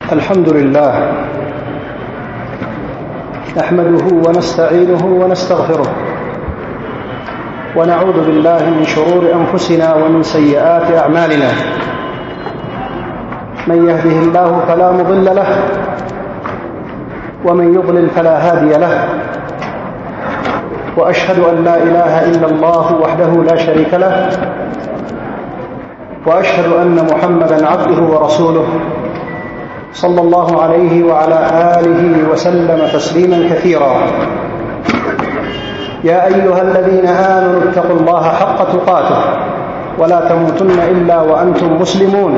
الحمد لله نحمده ونستعينه ونستغفره ونعوذ بالله من شرور أنفسنا ومن سيئات أعمالنا. من يهده الله فلا مضل له ومن يضلل فلا هادي له، وأشهد أن لا إله إلا الله وحده لا شريك له، وأشهد أن محمدًا عبده ورسوله صلى الله عليه وعلى آله وسلم تسليما كثيرا. يا أيها الذين آمنوا اتقوا الله حق تقاته ولا تموتن إلا وأنتم مسلمون.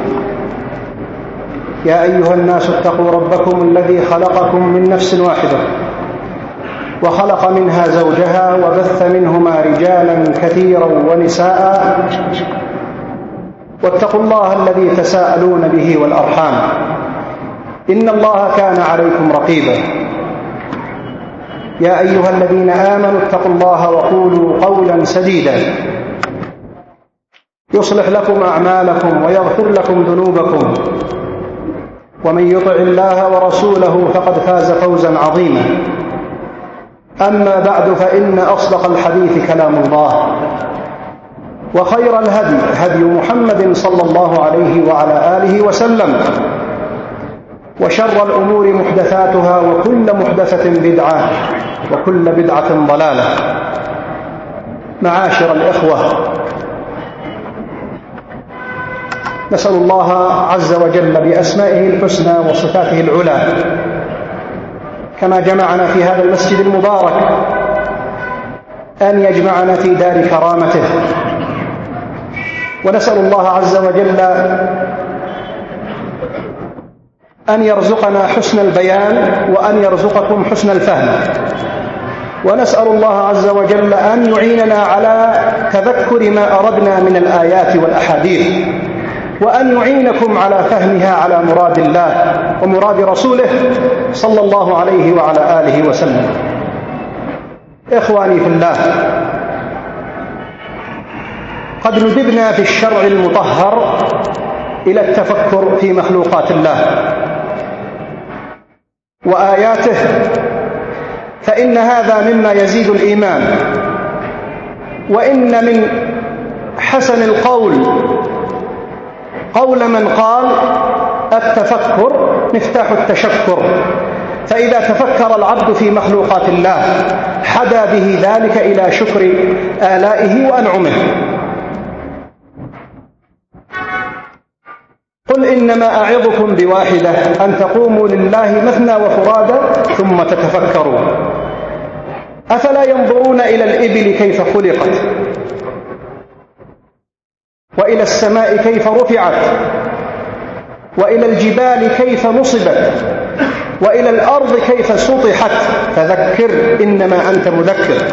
يا أيها الناس اتقوا ربكم الذي خلقكم من نفس واحدة وخلق منها زوجها وبث منهما رجالا كثيرا ونساء، واتقوا الله الذي تساءلون به والأرحام إن الله كان عليكم رقيبا. يا أيها الذين آمنوا اتقوا الله وقولوا قولا سديدا يصلح لكم أعمالكم ويغفر لكم ذنوبكم، ومن يطع الله ورسوله فقد فاز فوزا عظيما. أما بعد، فإن أصدق الحديث كلام الله، وخير الهدي هدي محمد صلى الله عليه وعلى آله وسلم، وشر الأمور محدثاتها، وكل محدثة بدعة، وكل بدعة ضلالة. معاشر الإخوة، نسأل الله عز وجل بأسمائه الحسنى وصفاته العلى كما جمعنا في هذا المسجد المبارك أن يجمعنا في دار كرامته، ونسأل الله عز وجل أن يرزقنا حسن البيان وأن يرزقكم حسن الفهم، ونسأل الله عز وجل أن يعيننا على تذكر ما أردنا من الآيات والأحاديث، وأن يعينكم على فهمها على مراد الله ومراد رسوله صلى الله عليه وعلى آله وسلم. إخواني في الله، قد ندبنا في الشرع المطهر إلى التفكر في مخلوقات الله وآياته، فإن هذا مما يزيد الإيمان. وإن من حسن القول قول من قال: التفكر مفتاح التشكر. فإذا تفكر العبد في مخلوقات الله حدا به ذلك إلى شكر آلائه وأنعمه. قل إنما أعظكم بواحدة أن تقوموا لله مثنى وفرادى ثم تتفكروا. أفلا ينظرون إلى الإبل كيف خلقت، وإلى السماء كيف رفعت، وإلى الجبال كيف نصبت، وإلى الأرض كيف سطحت. فذكر إنما أنت مذكر.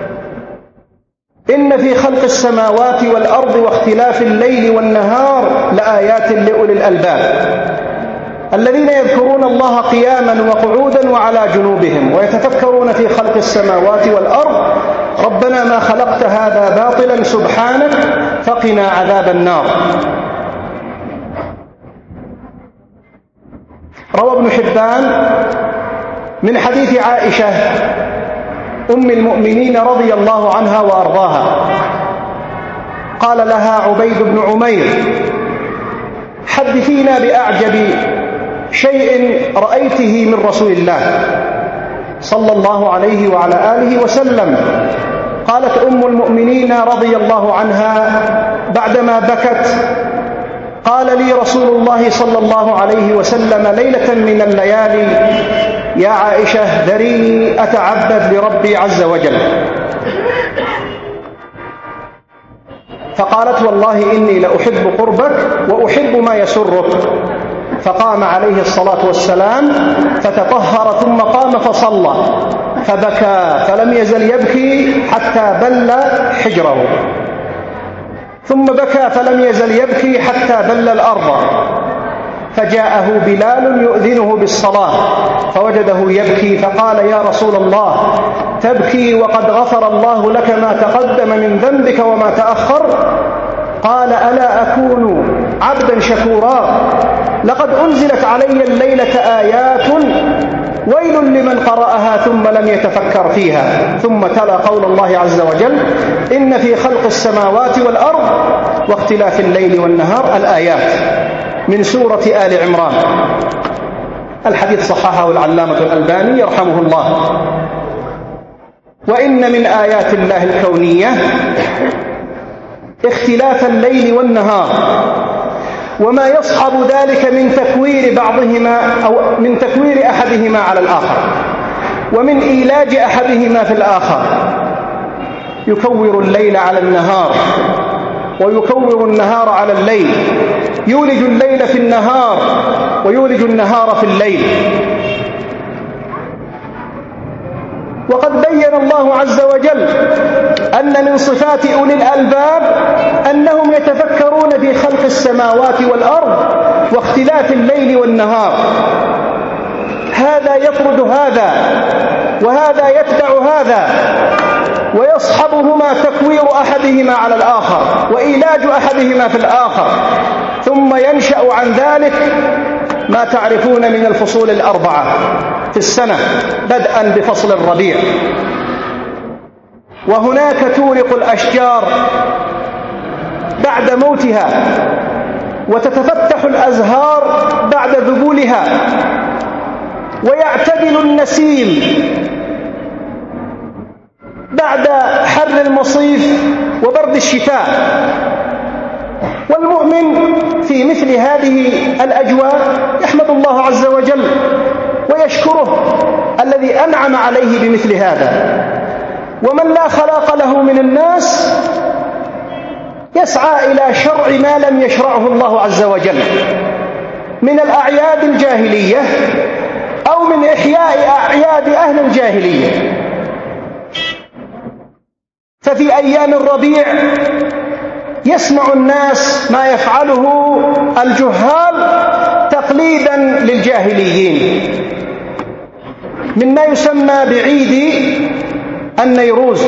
إن في خلق السماوات والأرض واختلاف الليل والنهار لآيات لأولي الألباب الذين يذكرون الله قياما وقعودا وعلى جنوبهم ويتفكرون في خلق السماوات والأرض ربنا ما خلقت هذا باطلا سبحانك فقنا عذاب النار. روى ابن حبان من حديث عائشة أم المؤمنين رضي الله عنها وأرضاها، قال لها عبيد بن عمير: حدثينا بأعجب شيء رأيته من رسول الله صلى الله عليه وعلى آله وسلم. قالت أم المؤمنين رضي الله عنها بعدما بكت: قال لي رسول الله صلى الله عليه وسلم ليلة من الليالي: يا عائشة ذريني أتعبد لربي عز وجل. فقالت: والله إني لأحب قربك وأحب ما يسرك. فقام عليه الصلاة والسلام فتطهر ثم قام فصلى، فبكى فلم يزل يبكي حتى بل حجره، ثم بكى فلم يزل يبكي حتى بل الأرض، فجاءه بلال يؤذنه بالصلاة فوجده يبكي، فقال: يا رسول الله تبكي وقد غفر الله لك ما تقدم من ذنبك وما تأخر؟ قال ألا أكون عبدا شكورا لقد أنزلت علي الليلة آيات ويل لمن قرأها ثم لم يتفكر فيها. ثم تلا قول الله عز وجل إن في خلق السماوات والأرض واختلاف الليل والنهار الآيات من سورة آل عمران. الحديث صححه العلامة الألباني يرحمه الله. وإن من آيات الله الكونية اختلاف الليل والنهار وما يصحب ذلك من تكوير بعضهما أو من تكوير أحدهما على الآخر ومن إيلاج أحدهما في الآخر. يكور الليل على النهار ويكور النهار على الليل، يولج الليل في النهار ويولج النهار في الليل. وقد بين الله عز وجل أن من صفات أولي الألباب أنهم يتفكرون في خلق السماوات والأرض واختلاف الليل والنهار. هذا يطرد هذا وهذا يتبع هذا ويصحبهما تكوير أحدهما على الآخر وإيلاج أحدهما في الآخر. ثم ينشأ عن ذلك ما تعرفون من الفصول الأربعة في السنة بدءا بفصل الربيع، وهناك تورق الأشجار بعد موتها وتتفتح الأزهار بعد ذبولها، ويعتدل النسيم بعد حر المصيف وبرد الشتاء. والمؤمن في مثل هذه الأجواء يحمد الله عز وجل ويشكره الذي أنعم عليه بمثل هذا. ومن لا خلاق له من الناس يسعى إلى شرع ما لم يشرعه الله عز وجل من الأعياد الجاهلية أو من إحياء أعياد أهل الجاهلية. ففي أيام الربيع يسمع الناس ما يفعله الجهال تقليدا للجاهليين مما يسمى بعيد النيروز،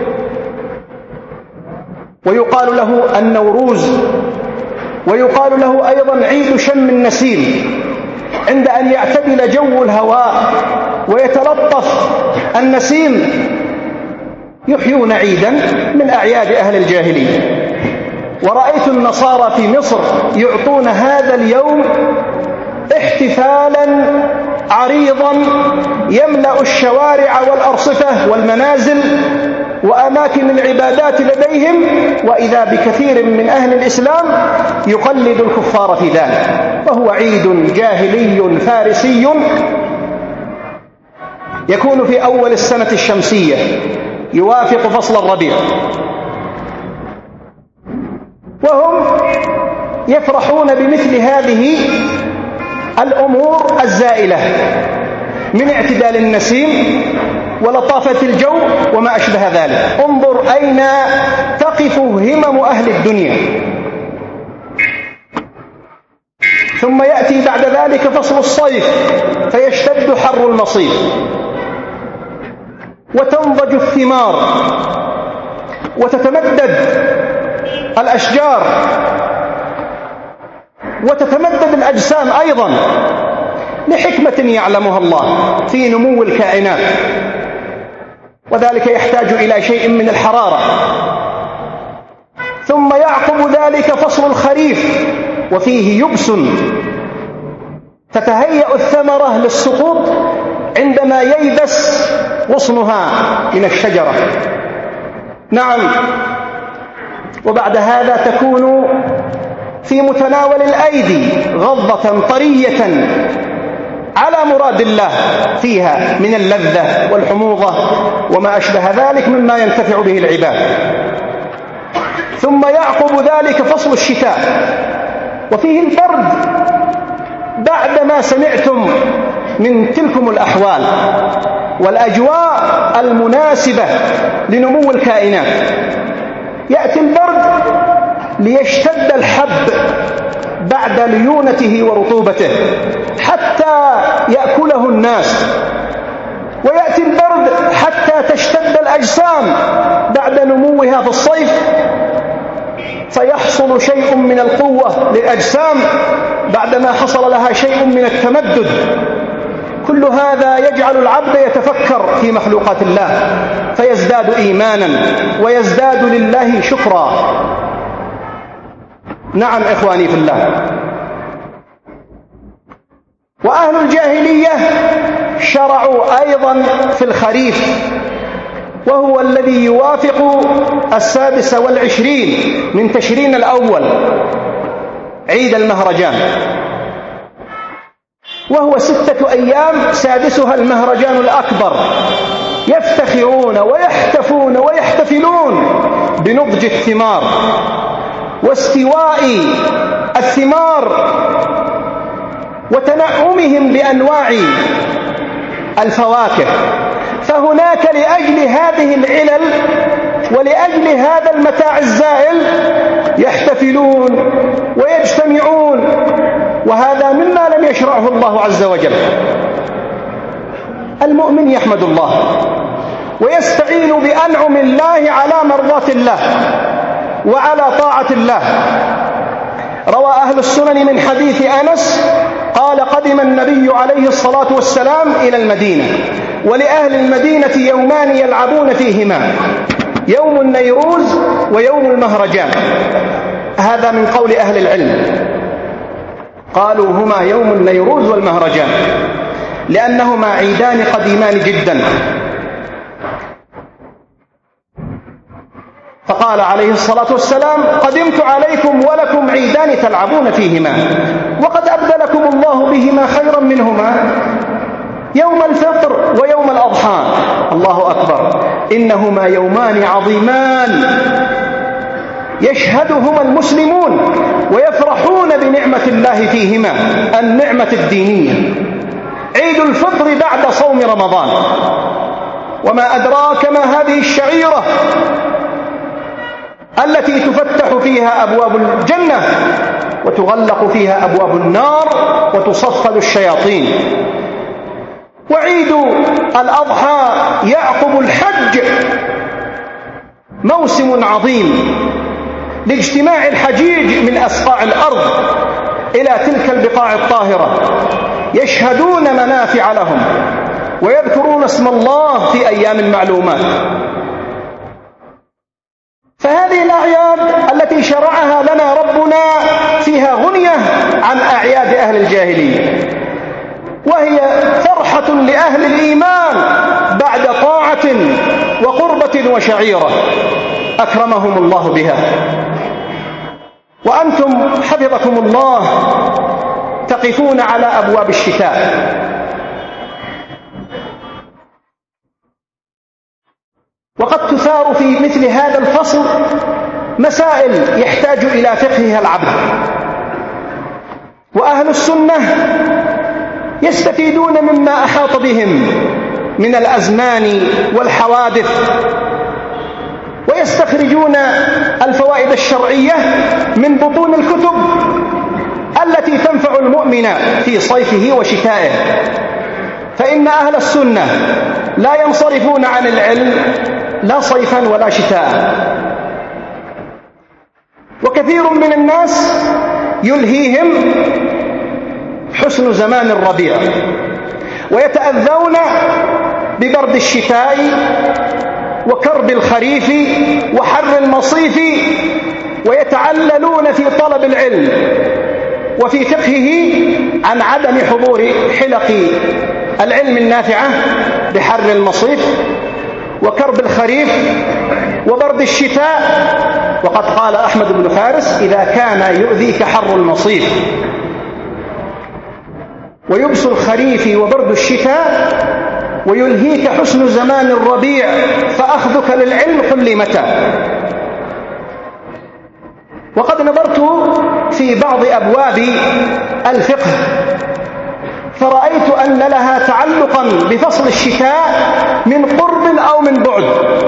ويقال له النوروز، ويقال له أيضا عيد شم النسيم. عند أن يعتدل جو الهواء ويتلطف النسيم يحيون عيدا من أعياد أهل الجاهلية. ورأيت النصارى في مصر يعطون هذا اليوم احتفالا عريضا يملأ الشوارع والأرصفة والمنازل وأماكن العبادات لديهم، وإذا بكثير من أهل الإسلام يقلد الكفار في ذلك. وهو عيد جاهلي فارسي يكون في أول السنة الشمسية يوافق فصل الربيع، وهم يفرحون بمثل هذه الأمور الزائلة من اعتدال النسيم ولطافة الجو وما أشبه ذلك. انظر أين تقف همم أهل الدنيا. ثم يأتي بعد ذلك فصل الصيف فيشتد حر المصيف وتنضج الثمار وتتمدد الأشجار وتتمدد الأجسام أيضا لحكمة يعلمها الله في نمو الكائنات، وذلك يحتاج إلى شيء من الحرارة. ثم يعقب ذلك فصل الخريف وفيه يبس، تتهيأ الثمرة للسقوط عندما ييبس غصنها من الشجرة. نعم، وبعد هذا تكون في متناول الأيدي غضة طرية على مراد الله فيها من اللذة والحموضة وما أشبه ذلك مما ينتفع به العباد. ثم يعقب ذلك فصل الشتاء وفيه البرد بعدما سمعتم من تلكم الأحوال والأجواء المناسبة لنمو الكائنات. يأتي البرد ليشتد الحب بعد ليونته ورطوبته حتى يأكله الناس، ويأتي البرد حتى تشتد الأجسام بعد نموها في الصيف يحصل شيء من القوة للأجسام بعدما حصل لها شيء من التمدد. كل هذا يجعل العبد يتفكر في مخلوقات الله فيزداد إيمانا ويزداد لله شكرا. نعم إخواني في الله. وأهل الجاهلية شرعوا أيضا في الخريف، وهو الذي يوافق 26 من تشرين الأول، عيد المهرجان، وهو 6 أيام سادسها المهرجان الأكبر، يفتخرون ويحتفون ويحتفلون بنضج الثمار واستواء الثمار وتنعمهم بأنواع الفواكه. فهناك لأجل هذه العلل ولأجل هذا المتاع الزائل يحتفلون ويجتمعون، وهذا مما لم يشرعه الله عز وجل. المؤمن يحمد الله ويستعين بأنعم الله على مرضاة الله وعلى طاعة الله. روى أهل السنن من حديث أنس قال: قدم النبي عليه الصلاة والسلام إلى المدينة، ولأهل المدينة يومان يلعبون فيهما، يوم النيروز ويوم المهرجان. هذا من قول أهل العلم، قالوا هما يوم النيروز والمهرجان لأنهما عيدان قديمان جدا. فقال عليه الصلاة والسلام: قدمت عليكم ولكم عيدان تلعبون فيهما، وقد أبدلكم الله بهما خيرا منهما، يوم الفطر ويوم الأضحى. الله أكبر، إنهما يومان عظيمان يشهدهما المسلمون ويفرحون بنعمة الله فيهما، النعمة الدينية. عيد الفطر بعد صوم رمضان، وما أدراك ما هذه الشعيرة التي تفتح فيها أبواب الجنة وتغلق فيها أبواب النار وتصفد الشياطين. وعيد الأضحى يعقب الحج، موسم عظيم لاجتماع الحجيج من أسقاع الأرض إلى تلك البقاع الطاهرة، يشهدون منافع لهم ويذكرون اسم الله في أيام معلومات. فهذه الأعياد التي شرعها لنا ربنا فيها غنية عن أعياد أهل الجاهلية، وهي فرحة لأهل الإيمان بعد طاعة وقربة وشعيرة أكرمهم الله بها. وأنتم حفظكم الله تقفون على أبواب الشتاء، وقد تثار في مثل هذا الفصل مسائل يحتاج إلى فقهها العبد. وأهل السنة يستفيدون مما أحاط بهم من الأزمان والحوادث، ويستخرجون الفوائد الشرعية من بطون الكتب التي تنفع المؤمن في صيفه وشتائه. فإن أهل السنة لا ينصرفون عن العلم لا صيفا ولا شتاء. وكثير من الناس يلهيهم حسن زمان الربيع، ويتأذون ببرد الشتاء وكرب الخريف وحر المصيف، ويتعللون في طلب العلم وفي فقهه عن عدم حضور حلق العلم النافعة بحر المصيف وكرب الخريف وبرد الشتاء. وقد قال أحمد بن فارس: إذا كان يؤذيك حر المصيف ويبس الخريف وبرد الشتاء ويلهيك حسن زمان الربيع فأخذك للعلم قل لي متى. وقد نظرت في بعض أبواب الفقه فرأيت أن لها تعلقا بفصل الشتاء من قرب أو من بعد.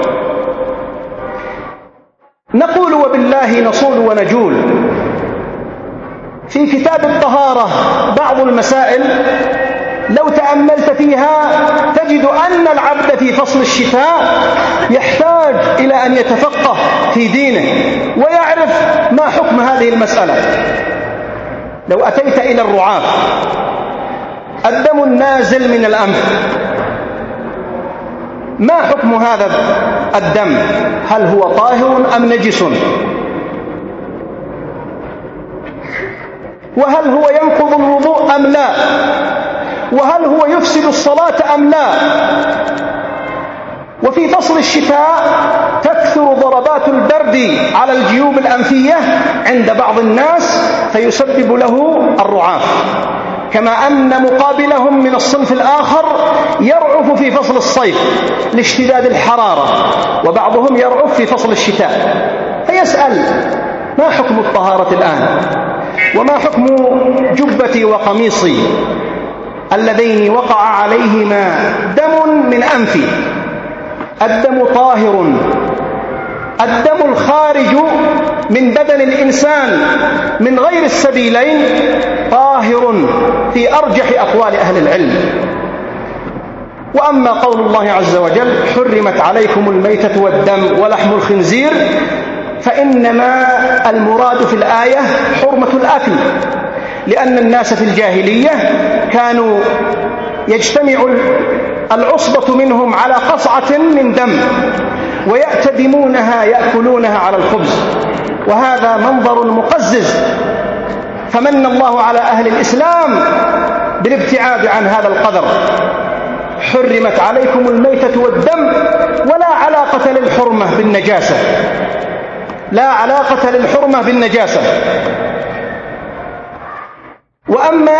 نقول وبالله نصول ونجول. في كتاب الطهارة بعض المسائل لو تأملت فيها تجد أن العبد في فصل الشتاء يحتاج إلى أن يتفقه في دينه ويعرف ما حكم هذه المسألة. لو أتيت إلى الرعاف، الدم النازل من الأنف، ما حكم هذا الدم؟ هل هو طاهر أم نجس؟ وهل هو ينقض الوضوء أم لا؟ وهل هو يفسد الصلاة أم لا؟ وفي فصل الشتاء تكثر ضربات البرد على الجيوب الأنفية عند بعض الناس فيسبب له الرعاف، كما أن مقابلهم من الصنف الآخر يرعف في فصل الصيف لاشتداد الحرارة، وبعضهم يرعف في فصل الشتاء. فيسأل: ما حكم الطهارة الآن؟ وما حكم جبتي وقميصي اللذين وقع عليهما دم من أنفي؟ الدم طاهر، الدم الخارج من بدن الإنسان من غير السبيلين طاهر في أرجح أقوال أهل العلم. وأما قول الله عز وجل: حرمت عليكم الميتة والدم ولحم الخنزير، فإنما المراد في الآية حرمة الأكل، لأن الناس في الجاهلية كانوا يجتمع العصبة منهم على قصعة من دم ويأتدمونها يأكلونها على الخبز، وهذا منظر مقزز. فمن الله على أهل الإسلام بالابتعاد عن هذا القدر. حرمت عليكم الميتة والدم، ولا علاقة للحرمة بالنجاسة، لا علاقة للحرمة بالنجاسة. وأما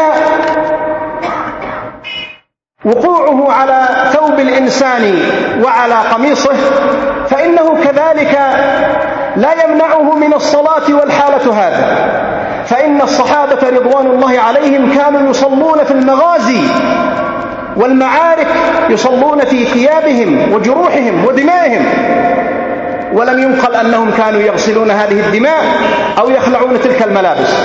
وقوعه على ثوب الإنسان وعلى قميصه فإنه كذلك لا يمنعه من الصلاة والحالة هذا، فإن الصحابة رضوان الله عليهم كانوا يصلون في المغازي والمعارك، يصلون في ثيابهم وجروحهم ودمائهم، ولم ينقل أنهم كانوا يغسلون هذه الدماء أو يخلعون تلك الملابس.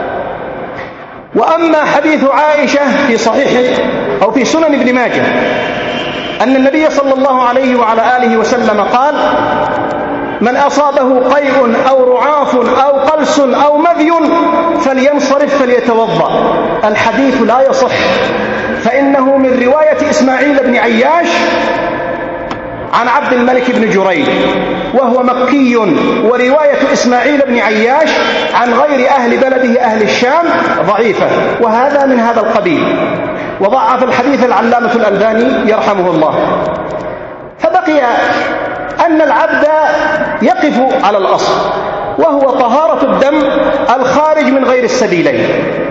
وأما حديث عائشة في صحيح أو في سنن ابن ماجه أن النبي صلى الله عليه وعلى آله وسلم قال: من أصابه قيء أو رعاف أو قلس أو مذي فلينصرف فليتوضأ. الحديث لا يصح، فإنه من رواية إسماعيل بن عياش عن عبد الملك بن جريج، وهو مكي، ورواية إسماعيل بن عياش عن غير أهل بلده أهل الشام ضعيفة، وهذا من هذا القبيل. وضعف الحديث العلامة الألباني يرحمه الله. فبقي أن العبد يقف على الأصل، وهو طهارة الدم الخارج من غير السبيلين.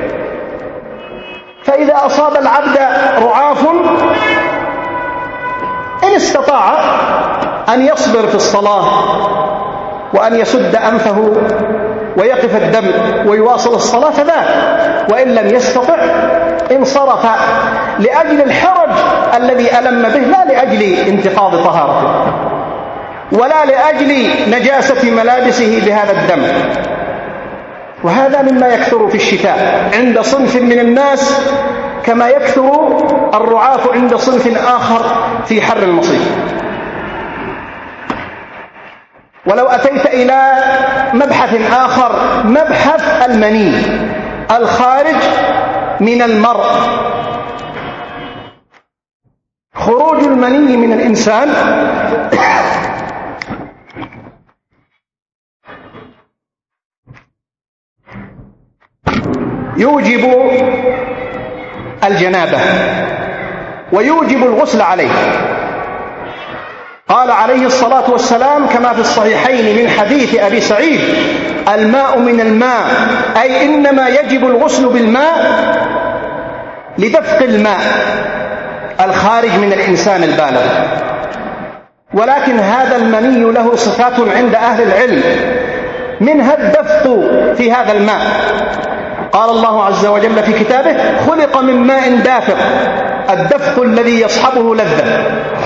فإذا أصاب العبد رعاف إن استطاع أن يصبر في الصلاة وأن يسد أنفه ويقف الدم ويواصل الصلاة فذاك، وإن لم يستطع انصرف لأجل الحرج الذي ألم به، لا لأجل انتقاض طهارته ولا لأجل نجاسة ملابسه بهذا الدم. وهذا مما يكثر في الشتاء عند صنف من الناس، كما يكثر الرعاف عند صنف آخر في حر المصيف. ولو أتيت إلى مبحث آخر، مبحث المني الخارج من المرء، خروج المني من الإنسان يوجب الجنابة ويوجب الغسل عليه. قال عليه الصلاة والسلام كما في الصحيحين من حديث أبي سعيد: الماء من الماء، أي إنما يجب الغسل بالماء لدفق الماء الخارج من الإنسان البالغ. ولكن هذا المني له صفات عند أهل العلم، منها الدفق في هذا الماء. قال الله عز وجل في كتابه: خلق من ماء دافق، الدفق الذي يصحبه لذة.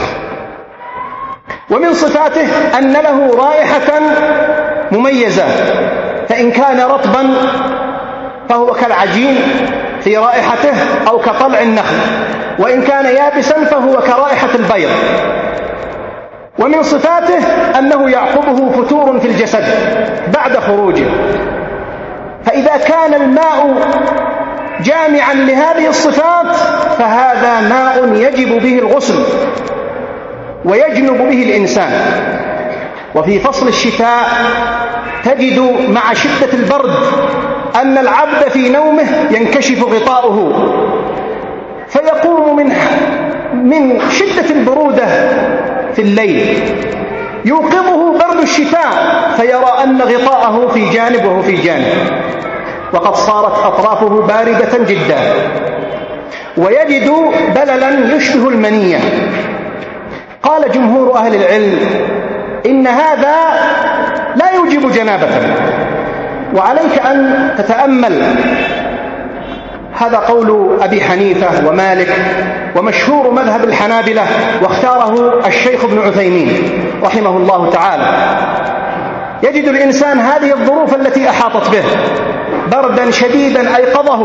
ومن صفاته أن له رائحة مميزة، فإن كان رطبا فهو كالعجين في رائحته أو كطلع النخل، وإن كان يابسا فهو كرائحة البيض. ومن صفاته أنه يعقبه فتور في الجسد بعد خروجه. فإذا كان الماء جامعا لهذه الصفات فهذا ماء يجب به الغسل ويجنب به الإنسان. وفي فصل الشتاء تجد مع شدة البرد أن العبد في نومه ينكشف غطاؤه فيقوم من شدة البرودة في الليل، يوقظه برد الشتاء فيرى أن غطاءه في جانب وهو في جانب، وقد صارت أطرافه باردة جدا، ويجد بللا يشبه المنية. قال جمهور أهل العلم إن هذا لا يوجب جنابة، وعليك أن تتأمل. هذا قول أبي حنيفة ومالك ومشهور مذهب الحنابلة، واختاره الشيخ ابن عثيمين رحمه الله تعالى. يجد الإنسان هذه الظروف التي أحاطت به، بردا شديدا أيقظه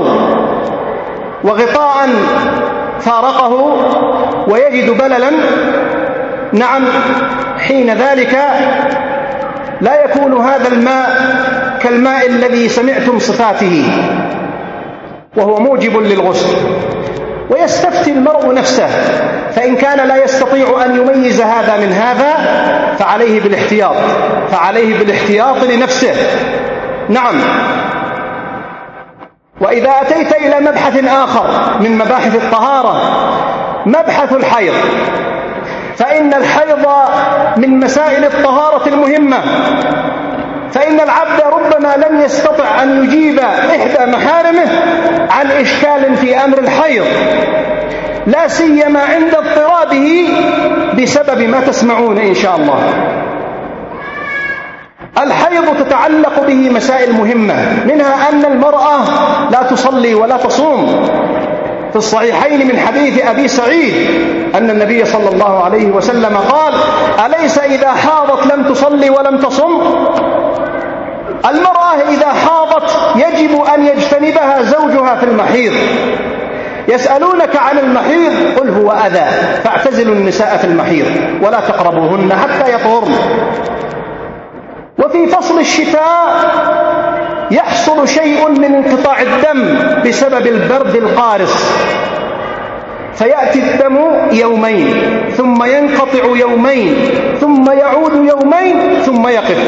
وغطاء فارقه، ويجد بللا. نعم، حين ذلك لا يكون هذا الماء كالماء الذي سمعتم صفاته وهو موجب للغسل. ويستفتي المرء نفسه، فإن كان لا يستطيع أن يميز هذا من هذا فعليه بالاحتياط لنفسه. نعم. وإذا أتيت إلى مبحث آخر من مباحث الطهارة، مبحث الحيض، فإن الحيض من مسائل الطهارة المهمة، فإن العبد ربما لم يستطع أن يجيب إحدى محارمه عن إشكال في أمر الحيض، لا سيما عند اضطرابه بسبب ما تسمعون إن شاء الله. الحيض تتعلق به مسائل مهمة، منها أن المرأة لا تصلي ولا تصوم. في الصحيحين من حديث أبي سعيد أن النبي صلى الله عليه وسلم قال: أليس إذا حاضت لم تصلي ولم تصم؟ المرأة إذا حاضت يجب أن يجتنبها زوجها في المحيض. يسألونك عن المحيض قل هو أذى فاعتزلوا النساء في المحيض ولا تقربوهن حتى يطهرن. وفي فصل الشتاء يحصل شيء من انقطاع الدم بسبب البرد القارس، فيأتي الدم يومين ثم ينقطع يومين ثم يعود يومين ثم يقف.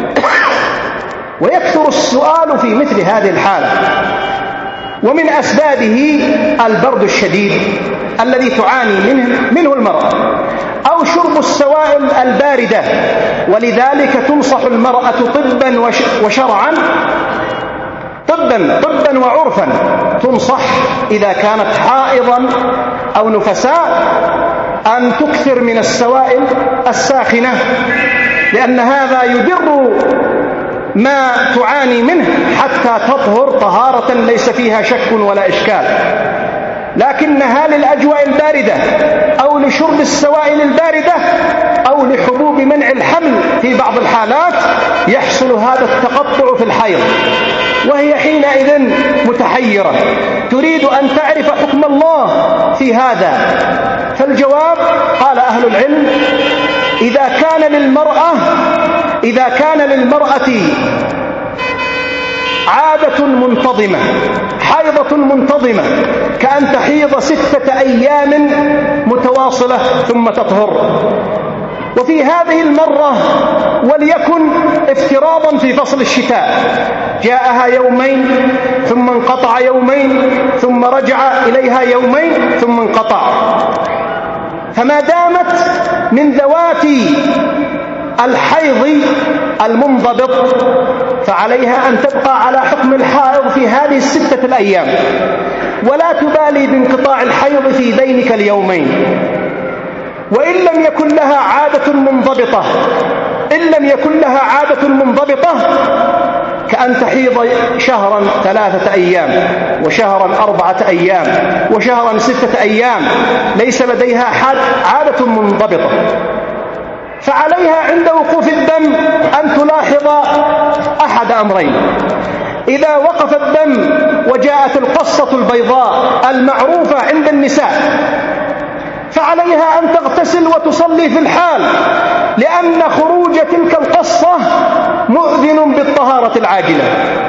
ويكثر السؤال في مثل هذه الحالة، ومن أسبابه البرد الشديد الذي تعاني منه المرأة، أو شرب السوائل الباردة. ولذلك تنصح المرأة طبا وشرعا، طبا وعرفا، تنصح إذا كانت حائضا أو نفساء أن تكثر من السوائل الساخنة، لأن هذا يدر ما تعاني منه حتى تطهر طهارة ليس فيها شك ولا إشكال. لكنها للأجواء الباردة أو لشرب السوائل الباردة أو لحبوب منع الحمل في بعض الحالات يحصل هذا التقطع في الحيض، وهي حينئذ متحيرة تريد أن تعرف حكم الله في هذا. فالجواب قال أهل العلم: إذا كان للمرأة عادة منتظمة، حيضة منتظمة، كأن تحيض 6 أيام متواصلة ثم تطهر، وفي هذه المرة وليكن افتراضا في فصل الشتاء جاءها يومين ثم انقطع يومين ثم رجع إليها يومين ثم انقطع، فما دامت من ذوات الحيض المنضبط فعليها أن تبقى على حكم الحائض في هذه 6 الأيام، ولا تبالي بانقطاع الحيض في ذينك اليومين. وإن لم يكن لها عادة منضبطة كأن تحيض شهرا 3 أيام وشهرا 4 أيام وشهرا 6 أيام ليس لديها عادة منضبطة، فعليها عند وقوف الدم أن تلاحظ أحد أمرين: إذا وقف الدم وجاءت القصة البيضاء المعروفة عند النساء فعليها أن تغتسل وتصلي في الحال، لأن خروج تلك القصة مؤذن بالطهارة العاجلة.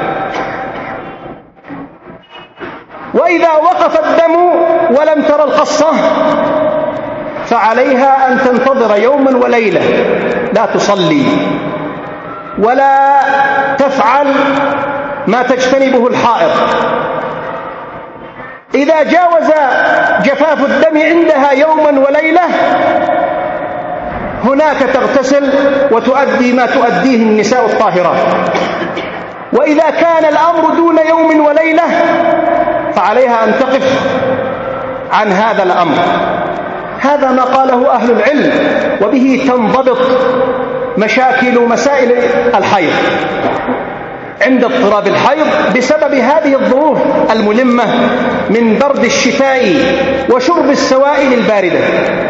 وإذا وقف الدم ولم ترى القصة فعليها أن تنتظر يوما وليلة، لا تصلي ولا تفعل ما تجتنبه الحائض. إذا جاوز جفاف الدم عندها يوما وليلة هناك تغتسل وتؤدي ما تؤديه النساء الطاهرات. وإذا كان الأمر دون يوم وليلة فعليها أن تقف عن هذا الأمر. هذا ما قاله أهل العلم، وبه تنضبط مسائل الحيض عند اضطراب الحيض بسبب هذه الظروف الملمة من برد الشتاء وشرب السوائل الباردة.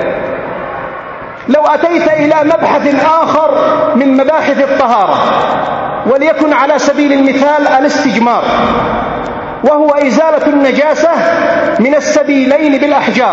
لو أتيت إلى مبحث آخر من مباحث الطهارة، وليكن على سبيل المثال الاستجمار، وهو إزالة النجاسة من السبيلين بالأحجار،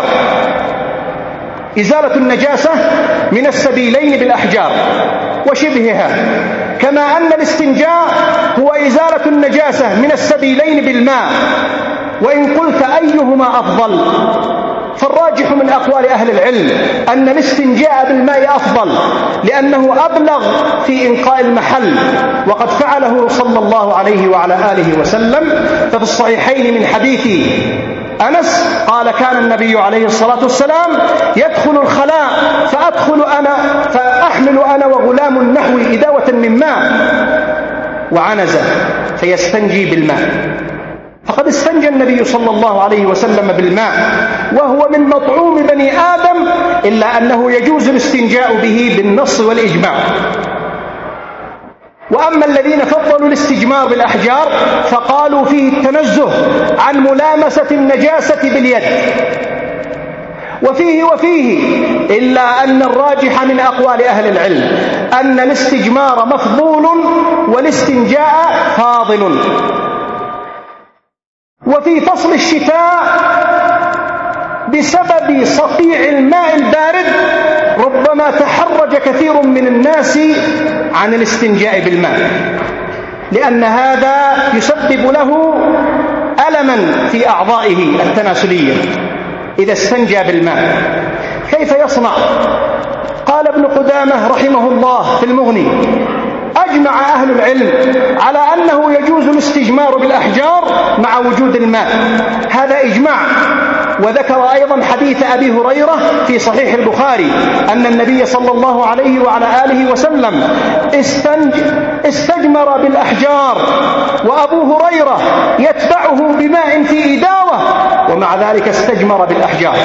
إزالة النجاسة من السبيلين بالأحجار وشبهها، كما أن الاستنجاء هو إزالة النجاسة من السبيلين بالماء. وإن قلت أيهما أفضل، فالراجح من أقوال أهل العلم أن الاستنجاء بالماء أفضل، لأنه أبلغ في إنقاء المحل، وقد فعله صلى الله عليه وعلى آله وسلم. ففي الصحيحين من حديث أنس قال: كان النبي عليه الصلاة والسلام يدخل الخلاء فأحمل أنا وغلام نحوي إداوة من ماء وعنزة فيستنجي بالماء. فقد استنجى النبي صلى الله عليه وسلم بالماء، وهو من مطعوم بني آدم، إلا أنه يجوز الاستنجاء به بالنص والإجماع. وأما الذين فضلوا الاستجمار بالأحجار فقالوا فيه التنزه عن ملامسة النجاسة باليد. وفيه إلا أن الراجح من أقوال أهل العلم أن الاستجمار مفضول والاستنجاء فاضل. وفي فصل الشتاء بسبب صقيع الماء البارد ربما تحرج كثير من الناس عن الاستنجاء بالماء، لأن هذا يسبب له ألما في أعضائه التناسلية إذا استنجى بالماء. كيف يصنع؟ قال ابن قدامة رحمه الله في المغني: أجمع أهل العلم على أنه يجوز الاستجمار بالأحجار مع وجود الماء، هذا إجماع. وذكر أيضا حديث أبي هريرة في صحيح البخاري أن النبي صلى الله عليه وعلى آله وسلم استجمر بالأحجار، وأبو هريرة يتبعه بماء في إداوة، ومع ذلك استجمر بالأحجار.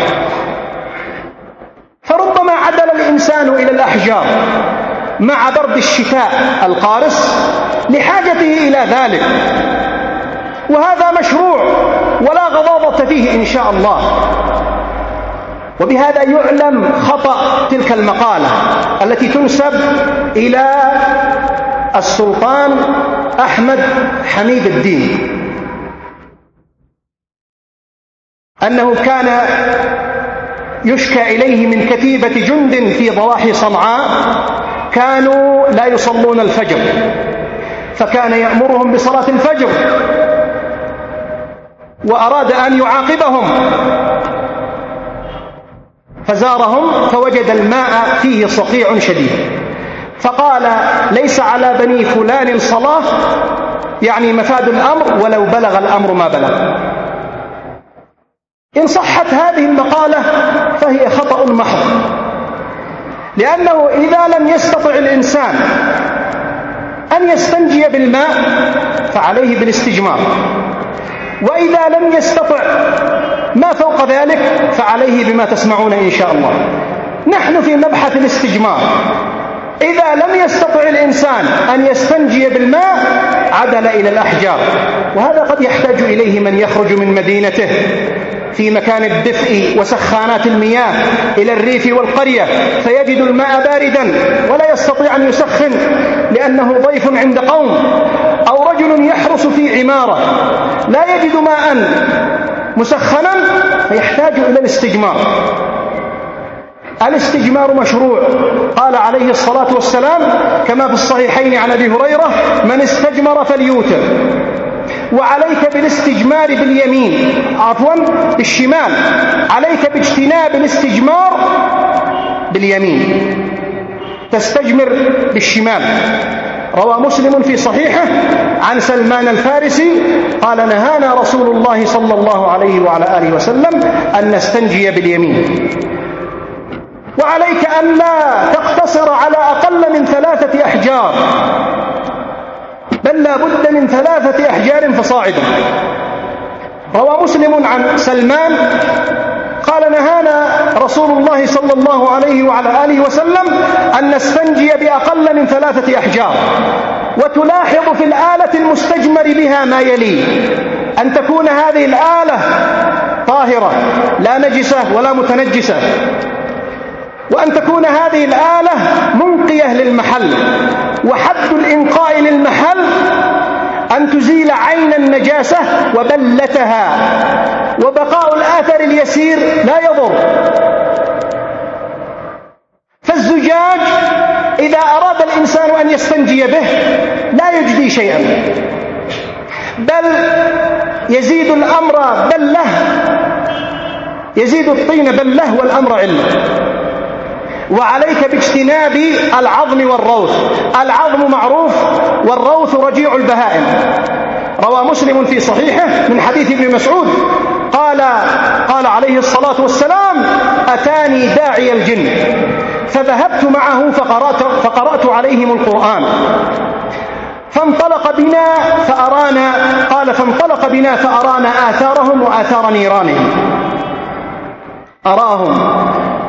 فربما عدل الإنسان إلى الأحجار مع برد الشتاء القارس لحاجته إلى ذلك، وهذا مشروع ولا غضاضة فيه إن شاء الله. وبهذا يعلم خطأ تلك المقالة التي تنسب إلى السلطان أحمد حميد الدين، أنه كان يشكى إليه من كتيبة جند في ضواحي صنعاء كانوا لا يصلون الفجر، فكان يأمرهم بصلاة الفجر، وأراد أن يعاقبهم فزارهم فوجد الماء فيه صقيع شديد، فقال: ليس على بني فلان صلاة، يعني مفاد الأمر ولو بلغ الأمر ما بلغ. إن صحت هذه المقالة فهي خطأ محض، لأنه إذا لم يستطع الإنسان أن يستنجي بالماء فعليه بالاستجمار، وإذا لم يستطع ما فوق ذلك فعليه بما تسمعون إن شاء الله. نحن في مبحث الاستجمار، إذا لم يستطع الإنسان أن يستنجي بالماء عدل إلى الأحجار، وهذا قد يحتاج إليه من يخرج من مدينته في مكان الدفء وسخانات المياه إلى الريف والقرية فيجد الماء باردا ولا يستطيع أن يسخن لأنه ضيف عند قوم، أو رجل يحرس في عمارة لا يجد ماء مسخنا فيحتاج إلى الاستجمار. الاستجمار مشروع. قال عليه الصلاة والسلام كما في الصحيحين عن أبي هريرة: من استجمر فليوتر. وعليك بالاستجمار باليمين، عفوا بالشمال، عليك باجتناب الاستجمار باليمين، تستجمر بالشمال. روى مسلم في صحيحه عن سلمان الفارسي قال: نهانا رسول الله صلى الله عليه وعلى آله وسلم أن نستنجي باليمين. وعليك أن لا تقتصر على أقل من 3 أحجار، بل لا بد من 3 أحجار فصاعدا. روى مسلم عن سلمان قال: نهانا رسول الله صلى الله عليه وعلى آله وسلم أن نستنجي بأقل من 3 أحجار. وتلاحظ في الآلة المستجمر بها ما يلي: أن تكون هذه الآلة طاهرة لا نجسة ولا متنجسة، وأن تكون هذه الآلة منقية للمحل. وحد الإنقاء للمحل أن تزيل عين النجاسة وبلتها، وبقاء الآثر اليسير لا يضر. فالزجاج إذا أراد الإنسان أن يستنجي به لا يجدي شيئا، بل يزيد الأمر بله، يزيد الطين بله والأمر علة. وعليك باجتناب العظم والروث. العظم معروف والروث رجيع البهائم. روى مسلم في صحيحه من حديث ابن مسعود قال عليه الصلاة والسلام: أتاني داعي الجن فذهبت معه فقرأت عليهم القرآن فانطلق بنا فأرانا آثارهم وآثار نيرانهم. أراهم.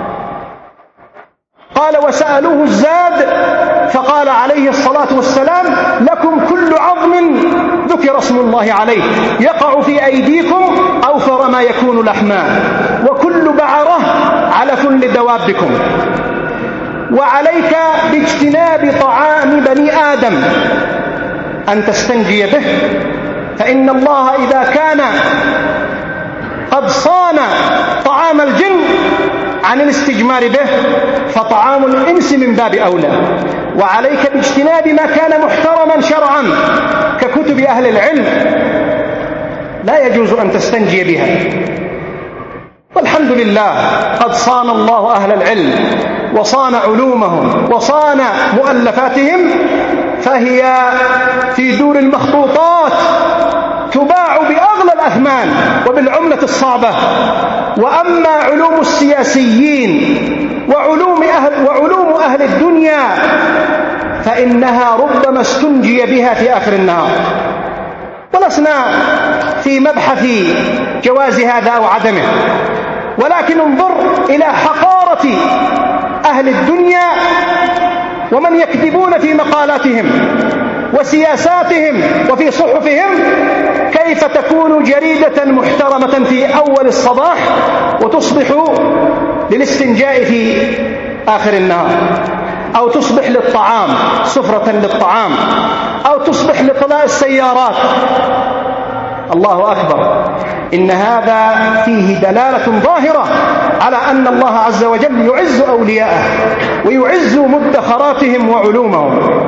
قال: وسألوه الزاد فقال عليه الصلاة والسلام: لكم كل عظم ذكر اسم الله عليه يقع في أيديكم أوفر ما يكون لحما، وكل بعرة علف لدوابكم. وعليك باجتناب طعام بني آدم أن تستنجي به، فإن الله إذا كان قد صان طعام الجن عن الاستجمار به فطعام الإنس من باب أولى. وعليك باجتناب ما كان محترما شرعا ككتب أهل العلم، لا يجوز أن تستنجي بها. والحمد لله قد صان الله أهل العلم وصان علومهم وصان مؤلفاتهم، فهي في دور المخطوطات تباع بأغلى الأثمان وبالعملة الصعبة. وأما علوم السياسيين وعلوم أهل الدنيا فإنها ربما استنجي بها في آخر النهار. ولسنا في مبحث جواز هذا أو عدمه، ولكن انظر إلى حقارة أهل الدنيا ومن يكذبون في مقالاتهم وسياساتهم وفي صحفهم، كيف تكون جريدة محترمة في أول الصباح وتصبح للاستنجاء في آخر النهار، أو تصبح للطعام سفرة للطعام، أو تصبح لطلاء السيارات. الله أكبر. إن هذا فيه دلالة ظاهرة على أن الله عز وجل يعز أولياءه ويعز مدخراتهم وعلومهم.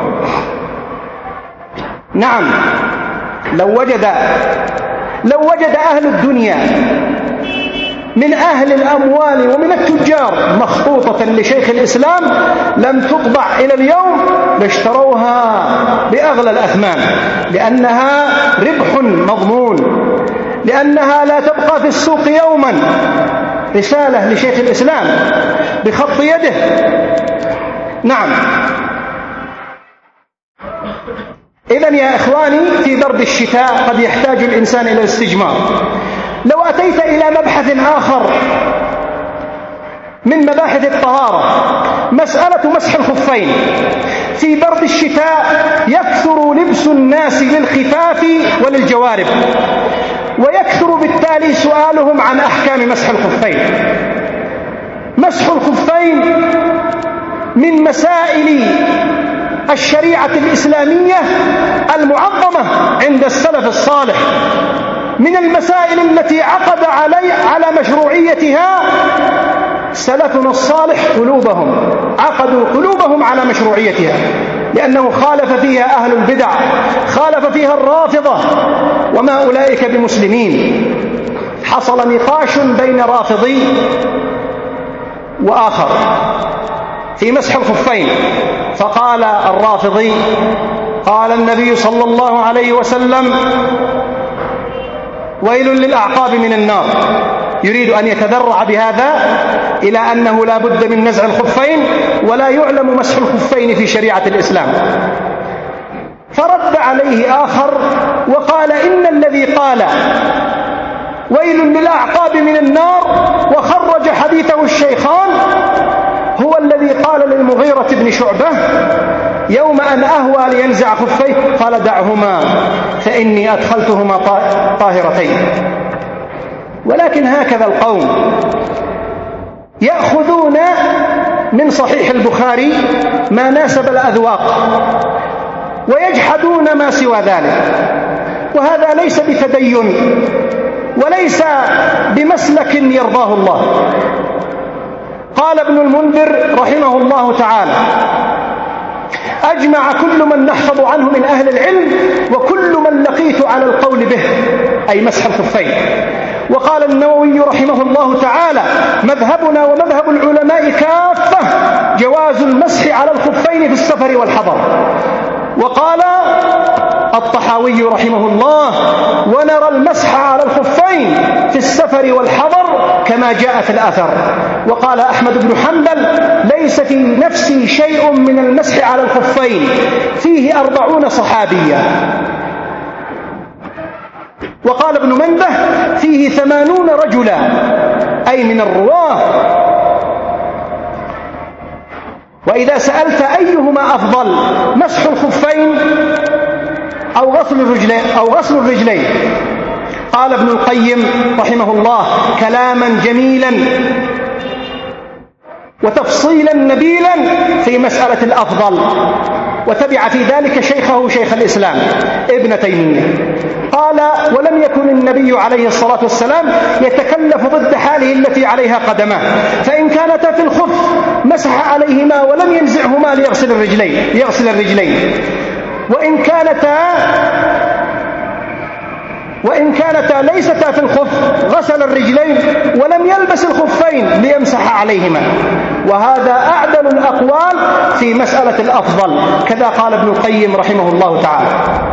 نعم، لو وجد أهل الدنيا من أهل الأموال ومن التجار مخطوطة لشيخ الإسلام لم تطبع إلى اليوم لاشتروها بأغلى الأثمان، لأنها ربح مضمون، لأنها لا تبقى في السوق يوما. رسالة لشيخ الإسلام بخط يده. نعم. إذن يا إخواني، في برد الشتاء قد يحتاج الإنسان إلى الاستجمار. لو أتيت إلى مبحث آخر من مباحث الطهارة، مسألة مسح الخفين. في برد الشتاء يكثر لبس الناس للخفاف وللجوارب، ويكثر بالتالي سؤالهم عن أحكام مسح الخفين. مسح الخفين من مسائل الشريعة الإسلامية المعظمة عند السلف الصالح، من المسائل التي عقد على مشروعيتها سلفنا الصالح قلوبهم، عقدوا قلوبهم على مشروعيتها، لأنه خالف فيها أهل البدع، خالف فيها الرافضة، وما أولئك بمسلمين. حصل نقاش بين رافضي وآخر في مسح الخفين، فقال الرافضي: قال النبي صلى الله عليه وسلم: ويل للأعقاب من النار. يريد أن يتذرع بهذا إلى أنه لا بد من نزع الخفين، ولا يعلم مسح الخفين في شريعة الإسلام. فرد عليه آخر وقال: إن الذي قال ويل للأعقاب من النار وخرج حديثه الشيخان هو الذي قال للمغيرة بن شعبة يوم أن أهوى لينزع خفيه قال: دعهما فإني أدخلتهما طاهرتين. ولكن هكذا القوم يأخذون من صحيح البخاري ما ناسب الأذواق ويجحدون ما سوى ذلك، وهذا ليس بتدين وليس بمسلك يرضاه الله. قال ابن المنذر رحمه الله تعالى: أجمع كل من نحفظ عنه من أهل العلم وكل من لقيت على القول به، أي مسح الخفين. وقال النووي رحمه الله تعالى: مذهبنا ومذهب العلماء كافة جواز المسح على الخفين في السفر والحضر. وقال الطحاوي رحمه الله: ونرى المسح على الخفين في السفر والحضر كما جاء في الأثر. وقال أحمد بن حنبل: ليس في نفسي شيء من المسح على الخفين، فيه 40 صحابيا. وقال ابن منده: فيه 80 رجلا، أي من الرواه. وإذا سألت أيهما أفضل، مسح الخفين أو غسل الرجلين، قال ابن القيم رحمه الله كلاما جميلا وتفصيلا نبيلا في مسألة الأفضل، وتبع في ذلك شيخه شيخ الإسلام ابن تيمية. قال: ولم يكن النبي عليه الصلاة والسلام يتكلف ضد حاله التي عليها قدماه، فإن كانتا في الخف مسح عليهما ولم ينزعهما ليغسل الرجلين، وإن كانتا ليستا في الخف غسل الرجلين ولم يلبس الخفين ليمسح عليهما. وهذا أعدل الأقوال في مسألة الأفضل، كذا قال ابن القيم رحمه الله تعالى.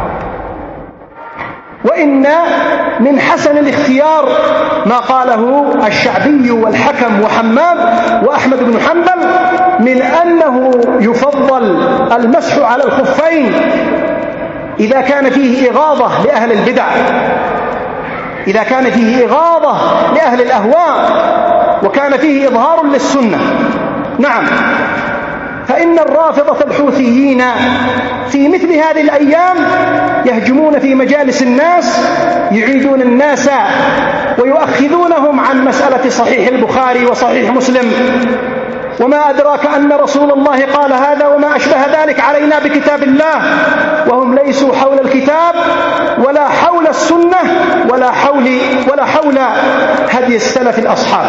وإن من حسن الاختيار ما قاله الشعبي والحكم وحماد وأحمد بن حنبل من أنه يفضل المسح على الخفين إذا كان فيه إغاظة لأهل البدع، إذا كان فيه إغاظة لأهل الأهواء، وكان فيه إظهار للسنة. نعم، فإن الرافضة الحوثيين في مثل هذه الأيام يهجمون في مجالس الناس، يعيدون الناس ويؤخذونهم عن مسألة صحيح البخاري وصحيح مسلم. وما أدراك أن رسول الله قال هذا وما أشبه ذلك علينا بكتاب الله، وهم ليسوا حول الكتاب ولا حول السنة ولا حول هدي السلف الأصحاب.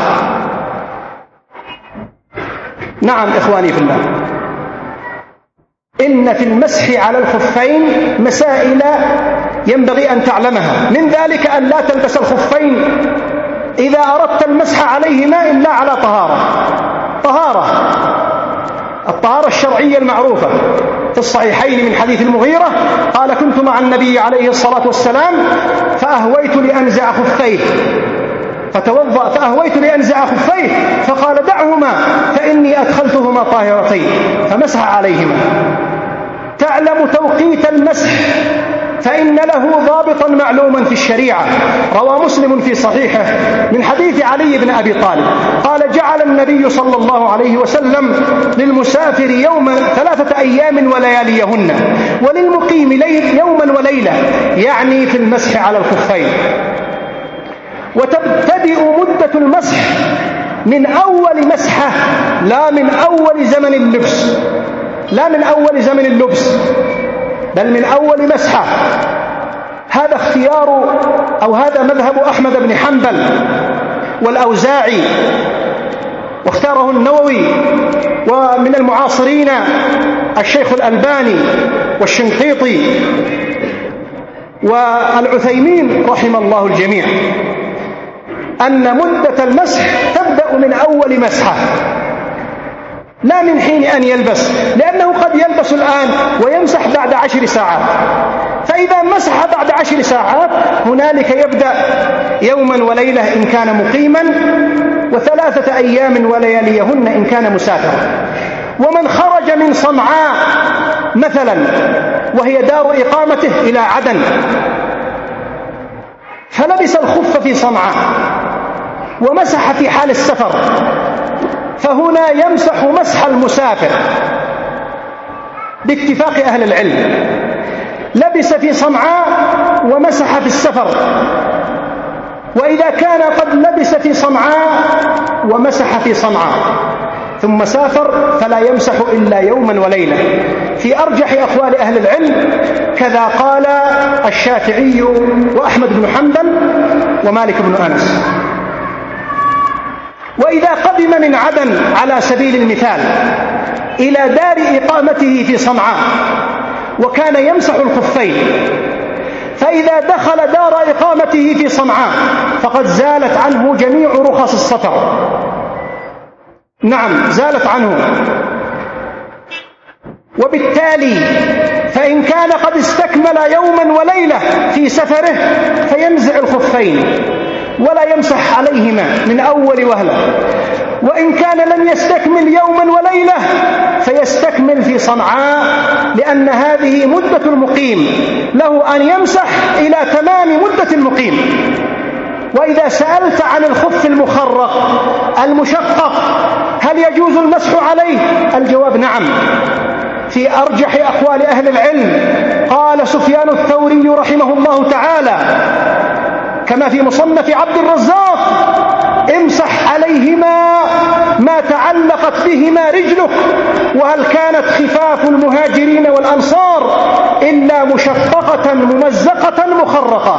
نعم إخواني في الله، إن في المسح على الخفين مسائل ينبغي أن تعلمها، من ذلك أن لا تلبس الخفين إذا أردت المسح عليهما إلا على الطهارة الشرعية المعروفة في الصحيحين من حديث المغيرة قال: كنت مع النبي عليه الصلاة والسلام فأهويت لأنزع خفيه فتوضأ فأهويت لأنزع خفيه فقال: دعهما فإني أدخلتهما طاهرتين، فمسح عليهما. تعلم توقيت المسح فإن له ضابطا معلوما في الشريعة. روى مسلم في صحيحه من حديث علي بن أبي طالب قال: جعل النبي صلى الله عليه وسلم للمسافر يوما 3 أيام ولياليهن، وللمقيم يوما وليلة، يعني في المسح على الخفين. وتبتدئ مدة المسح من أول مسحة، لا من أول زمن اللبس، بل من أول مسحة. هذا اختيار أو هذا مذهب أحمد بن حنبل والأوزاعي، واختار النووي، ومن المعاصرين الشيخ الألباني والشنقيطي والعثيمين رحم الله الجميع، أن مدة المسح تبدأ من أول مسحة لا من حين أن يلبس، لأنه قد يلبس الآن ويمسح بعد 10 ساعات، فإذا مسح بعد 10 ساعات هنالك يبدأ يوما وليلة إن كان مقيما، و3 أيام ولياليهن إن كان مسافرا. ومن خرج من صنعاء مثلا وهي دار إقامته إلى عدن فلبس الخف في صنعاء ومسح في حال السفر، فهنا يمسح مسح المسافر باتفاق أهل العلم، لبس في صنعاء ومسح في السفر. وإذا كان قد لبس في صنعاء ومسح في صنعاء ثم سافر فلا يمسح إلا يوما وليلة في أرجح أقوال أهل العلم، كذا قال الشافعي وأحمد بن حنبل ومالك بن أنس. وإذا قدم من عدن على سبيل المثال إلى دار إقامته في صنعاء وكان يمسح الخفين، فإذا دخل دار إقامته في صنعاء فقد زالت عنه جميع رخص السفر، نعم زالت عنه. وبالتالي فإن كان قد استكمل يوما وليلة في سفره فينزع الخفين ولا يمسح عليهما من أول وهلة، وإن كان لم يستكمل يوما وليلة فيستكمل في صنعاء، لأن هذه مدة المقيم، له أن يمسح إلى تمام مدة المقيم. وإذا سألت عن الخف المخرق المشقق هل يجوز المسح عليه؟ الجواب نعم في أرجح أقوال أهل العلم. قال سفيان الثوري رحمه الله تعالى كما في مصنف عبد الرزاق: امسح عليهما ما تعلقت بهما رجلك، وهل كانت خفاف المهاجرين والأنصار إلا مشققة ممزقة مخرقة.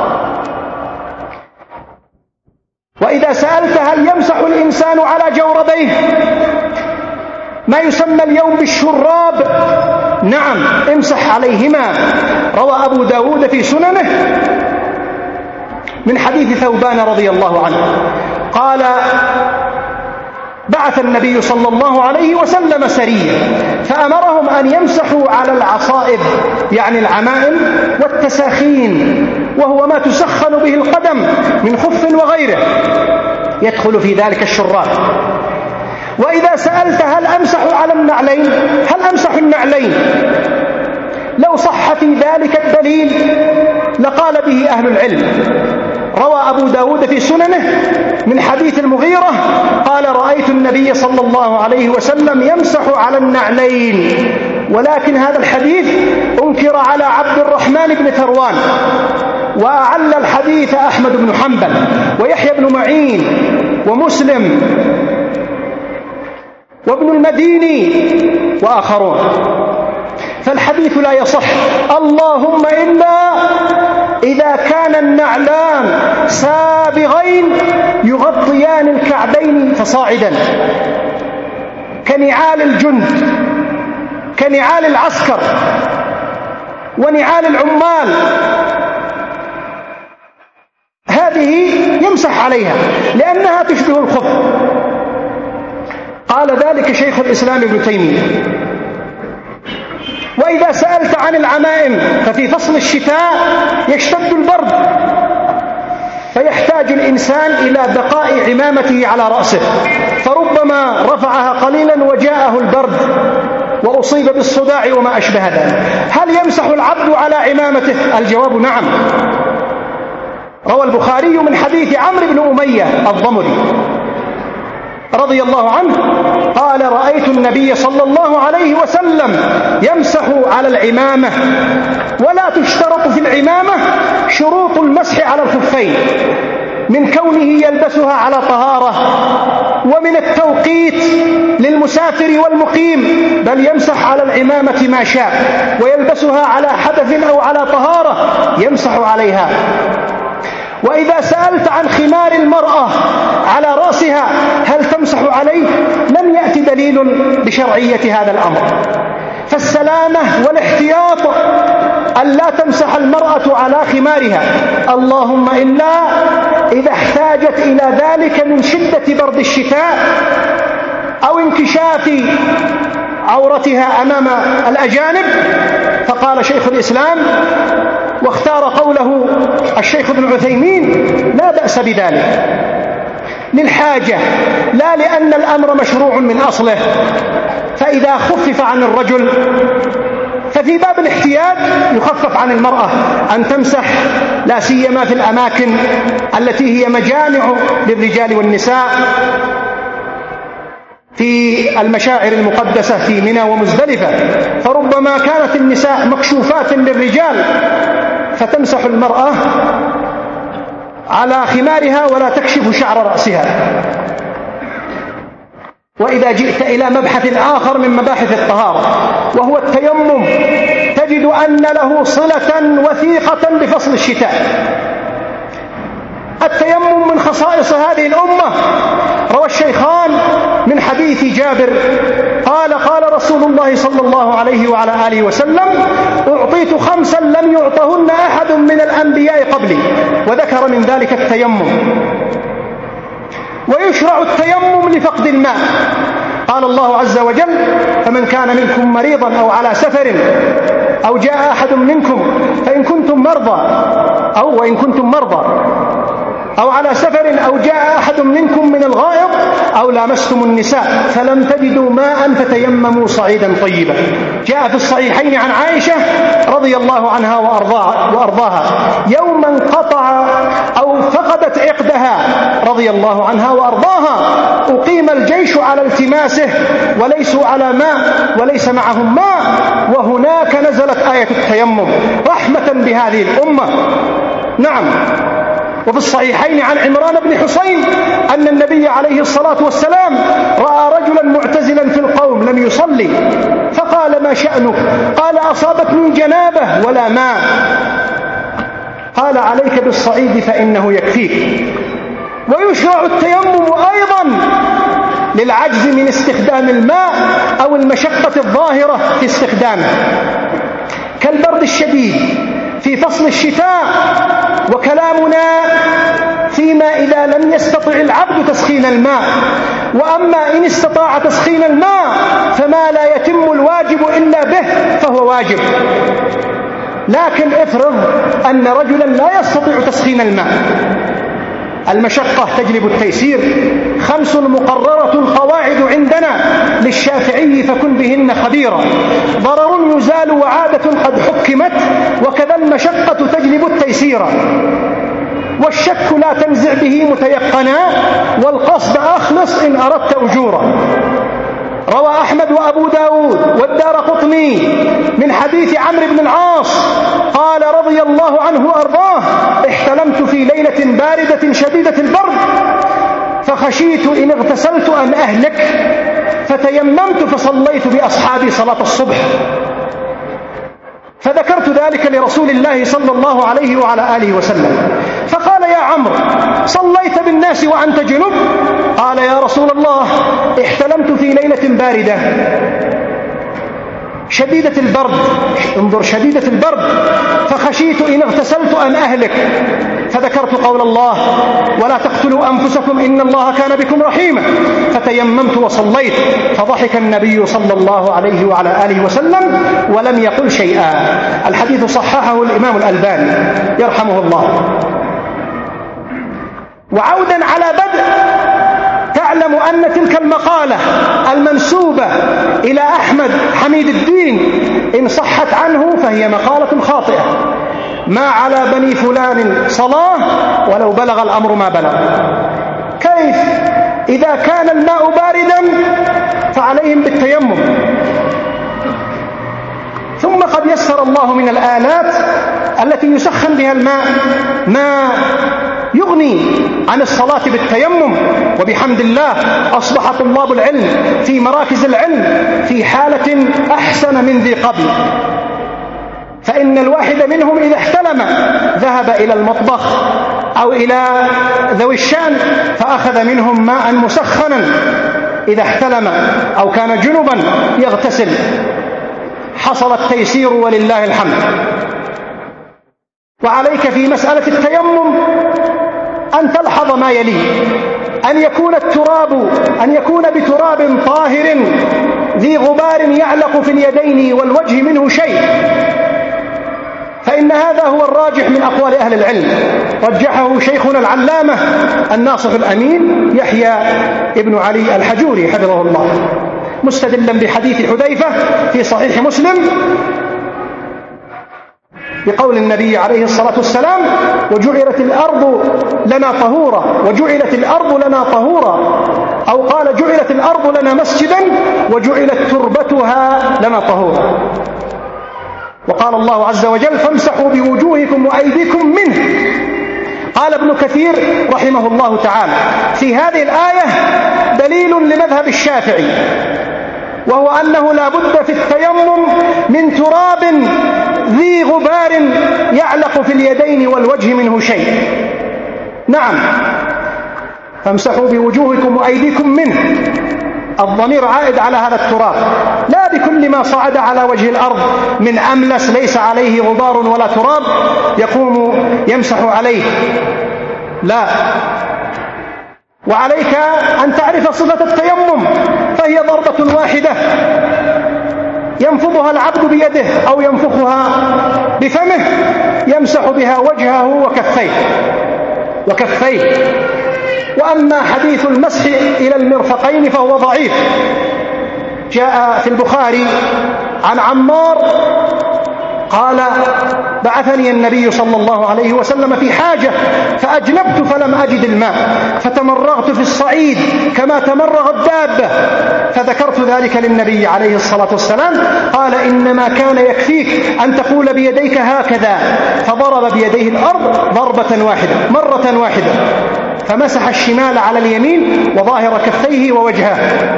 وإذا سألت هل يمسح الإنسان على جوربيه ما يسمى اليوم بالشراب؟ نعم امسح عليهما. روى أبو داود في سننه من حديث ثوبان رضي الله عنه قال: بعث النبي صلى الله عليه وسلم سرية فأمرهم أن يمسحوا على العصائب يعني العمائم والتساخين، وهو ما تسخن به القدم من خف وغيره، يدخل في ذلك الشراب. وإذا سألت هل أمسح على النعلين؟ هل أمسح النعلين؟ لو صح في ذلك الدليل لقال به أهل العلم. روى أبو داود في سننه من حديث المغيرة قال: رأيت النبي صلى الله عليه وسلم يمسح على النعلين. ولكن هذا الحديث أنكر على عبد الرحمن بن ثروان، وأعل الحديث أحمد بن حنبل ويحيى بن معين ومسلم وابن المديني وآخرون، فالحديث لا يصح، اللهم إلا إذا كان النعلان سابغين يغطيان الكعبين فصاعدا كنعال الجند، كنعال العسكر ونعال العمال، هذه يمسح عليها لأنها تشبه الخف. قال ذلك شيخ الإسلام ابن تيمية. وإذا سألت عن العمائم ففي فصل الشتاء يشتد البرد فيحتاج الإنسان إلى بقاء عمامته على رأسه، فربما رفعها قليلا وجاءه البرد وأصيب بالصداع وما أشبه ذلك. هل يمسح العبد على عمامته؟ الجواب نعم. روى البخاري من حديث عمرو بن أمية الضمري رضي الله عنه قال: رأيت النبي صلى الله عليه وسلم يمسح على العمامة، ولا تشترط في العمامة شروط المسح على الخفين من كونه يلبسها على طهارة، ومن التوقيت للمسافر والمقيم، بل يمسح على العمامة ما شاء، ويلبسها على حدث أو على طهارة يمسح عليها. وإذا سألت عن خمار المرأة على رأسها هل تمسح عليه؟ دليل بشرعية هذا الأمر. فالسلامة والاحتياط أن لا تمسح المرأة على خمارها، اللهم إلا إذا احتاجت إلى ذلك من شدة برد الشتاء أو انكشاف عورتها أمام الأجانب. فقال شيخ الإسلام واختار قوله الشيخ ابن عثيمين: لا بأس بذلك للحاجة، لا لأن الأمر مشروع من أصله. فإذا خفف عن الرجل ففي باب الاحتياج يخفف عن المرأة أن تمسح، لا سيما في الأماكن التي هي مجامع للرجال والنساء، في المشاعر المقدسة في منى ومزدلفة، فربما كانت النساء مكشوفات للرجال فتمسح المرأة على خمارها ولا تكشف شعر رأسها. وإذا جئت إلى مبحث آخر من مباحث الطهارة وهو التيمم، تجد أن له صلة وثيقة بفصل الشتاء. التيمم من خصائص هذه الأمة. روى الشيخان من حديث جابر قال: قال رسول الله صلى الله عليه وعلى آله وسلم: أعطيت 5 لم يعطهن أحد من الأنبياء قبلي، وذكر من ذلك التيمم. ويشرع التيمم لفقد الماء. قال الله عز وجل: فمن كان منكم مريضا أو على سفر أو جاء أحد منكم وإن كنتم مرضى أو على سفر أو جاء أحد منكم من الغائط أو لامستم النساء فلم تجدوا ماء فتيمموا صعيدا طيبا. جاء في الصحيحين عن عائشة رضي الله عنها وأرضاها يوما انقطع أو فقدت عقدها رضي الله عنها وأرضاها، أقيم الجيش على التماسه وليسوا على ماء وليس معهم ماء، وهناك نزلت آية التيمم رحمة بهذه الأمة. نعم. وفي الصحيحين عن عمران بن حسين أن النبي عليه الصلاة والسلام رأى رجلا معتزلا في القوم لم يصلي، فقال: ما شأنك؟ قال: أصابتني جنابة ولا ماء. قال: عليك بالصعيد فإنه يكفيك. ويشرع التيمم أيضا للعجز من استخدام الماء أو المشقة الظاهرة في استخدامه، كالبرد الشديد في فصل الشتاء. وكلامنا فيما إذا لم يستطع العبد تسخين الماء. وأما إن استطاع تسخين الماء فما لا يتم الواجب إلا به فهو واجب. لكن افرض أن رجلا لا يستطيع تسخين الماء، المشقة تجلب التيسير. 5 مقررة القواعد عندنا للشافعي فكن بهن خبيرا: ضرر يزال وعادة قد حكمت، وكذا المشقة تجلب التيسير، والشك لا تنزع به متيقنا، والقصد أخلص إن أردت أجورا. روى أحمد وأبو داود والدارقطني من حديث عمرو بن العاص قال رضي الله عنه وأرضاه: احتلمت في ليلة باردة شديدة البرد فخشيت إن اغتسلت أن أهلك، فتيممت فصليت بأصحابي صلاة الصبح، فذكرت ذلك لرسول الله صلى الله عليه وعلى آله وسلم، فقال: يا عمرو، صليت بالناس وأنت جنب؟ قال: يا رسول الله، احتلمت في ليلة باردة شديدة البرد، انظر شديدة البرد، فخشيت إن اغتسلت أن أهلك، فذكرت قول الله: ولا تقتلوا أنفسكم إن الله كان بكم رحيما، فتيممت وصليت. فضحك النبي صلى الله عليه وعلى آله وسلم ولم يقل شيئا. الحديث صححه الإمام الألباني يرحمه الله. وعودا على بدء، تعلم أن تلك المقالة المنسوبة إلى أحمد حميد الدين إن صحت عنه فهي مقالة خاطئة. ما على بني فلان صلاة ولو بلغ الأمر ما بلغ. كيف إذا كان الماء باردا فعليهم بالتيمم، ثم قد يسر الله من الآلات التي يسخن بها الماء ما يغني عن الصلاة بالتيمم. وبحمد الله أصبح طلاب العلم في مراكز العلم في حالة أحسن من ذي قبل، فإن الواحد منهم إذا احتلم ذهب إلى المطبخ أو إلى ذوي الشأن فأخذ منهم ماء مسخنا إذا احتلم أو كان جنبا يغتسل، حصل التيسير ولله الحمد. وعليك في مسألة التيمم أن تلحظ ما يلي: أن يكون بتراب طاهر ذي غبار يعلق في اليدين والوجه منه شيء، فإن هذا هو الراجح من أقوال أهل العلم، رجحه شيخنا العلامة الناصح الأمين يحيى ابن علي الحجوري حفظه الله، مستدلا بحديث حذيفة في صحيح مسلم بقول النبي عليه الصلاة والسلام: وجعلت الأرض لنا طهورا، أو قال: جعلت الأرض لنا مسجدا وجعلت تربتها لنا طهورا. وقال الله عز وجل: فامسحوا بوجوهكم وأيديكم منه. قال ابن كثير رحمه الله تعالى: في هذه الآية دليل لمذهب الشافعي، وهو أنه لا بد في التيمم من تراب ذي غبار يعلق في اليدين والوجه منه شيء. نعم، فامسحوا بوجوهكم وأيديكم منه، الضمير عائد على هذا التراب، لا بكل ما صعد على وجه الأرض من أملس ليس عليه غبار ولا تراب يقوم يمسح عليه، لا. وعليك أن تعرف صفة التيمم، فهي ضربة واحدة ينفضها العبد بيده أو ينفخها بفمه، يمسح بها وجهه وكفيه. وأما حديث المسح إلى المرفقين فهو ضعيف. جاء في البخاري عن عمار قال: بعثني النبي صلى الله عليه وسلم في حاجة فأجنبت فلم أجد الماء، فتمرغت في الصعيد كما تمرغ الدابة، فذكرت ذلك للنبي عليه الصلاة والسلام، قال: إنما كان يكفيك أن تقول بيديك هكذا، فضرب بيديه الأرض ضربة واحدة مرة واحدة، فمسح الشمال على اليمين وظاهر كفيه ووجهه.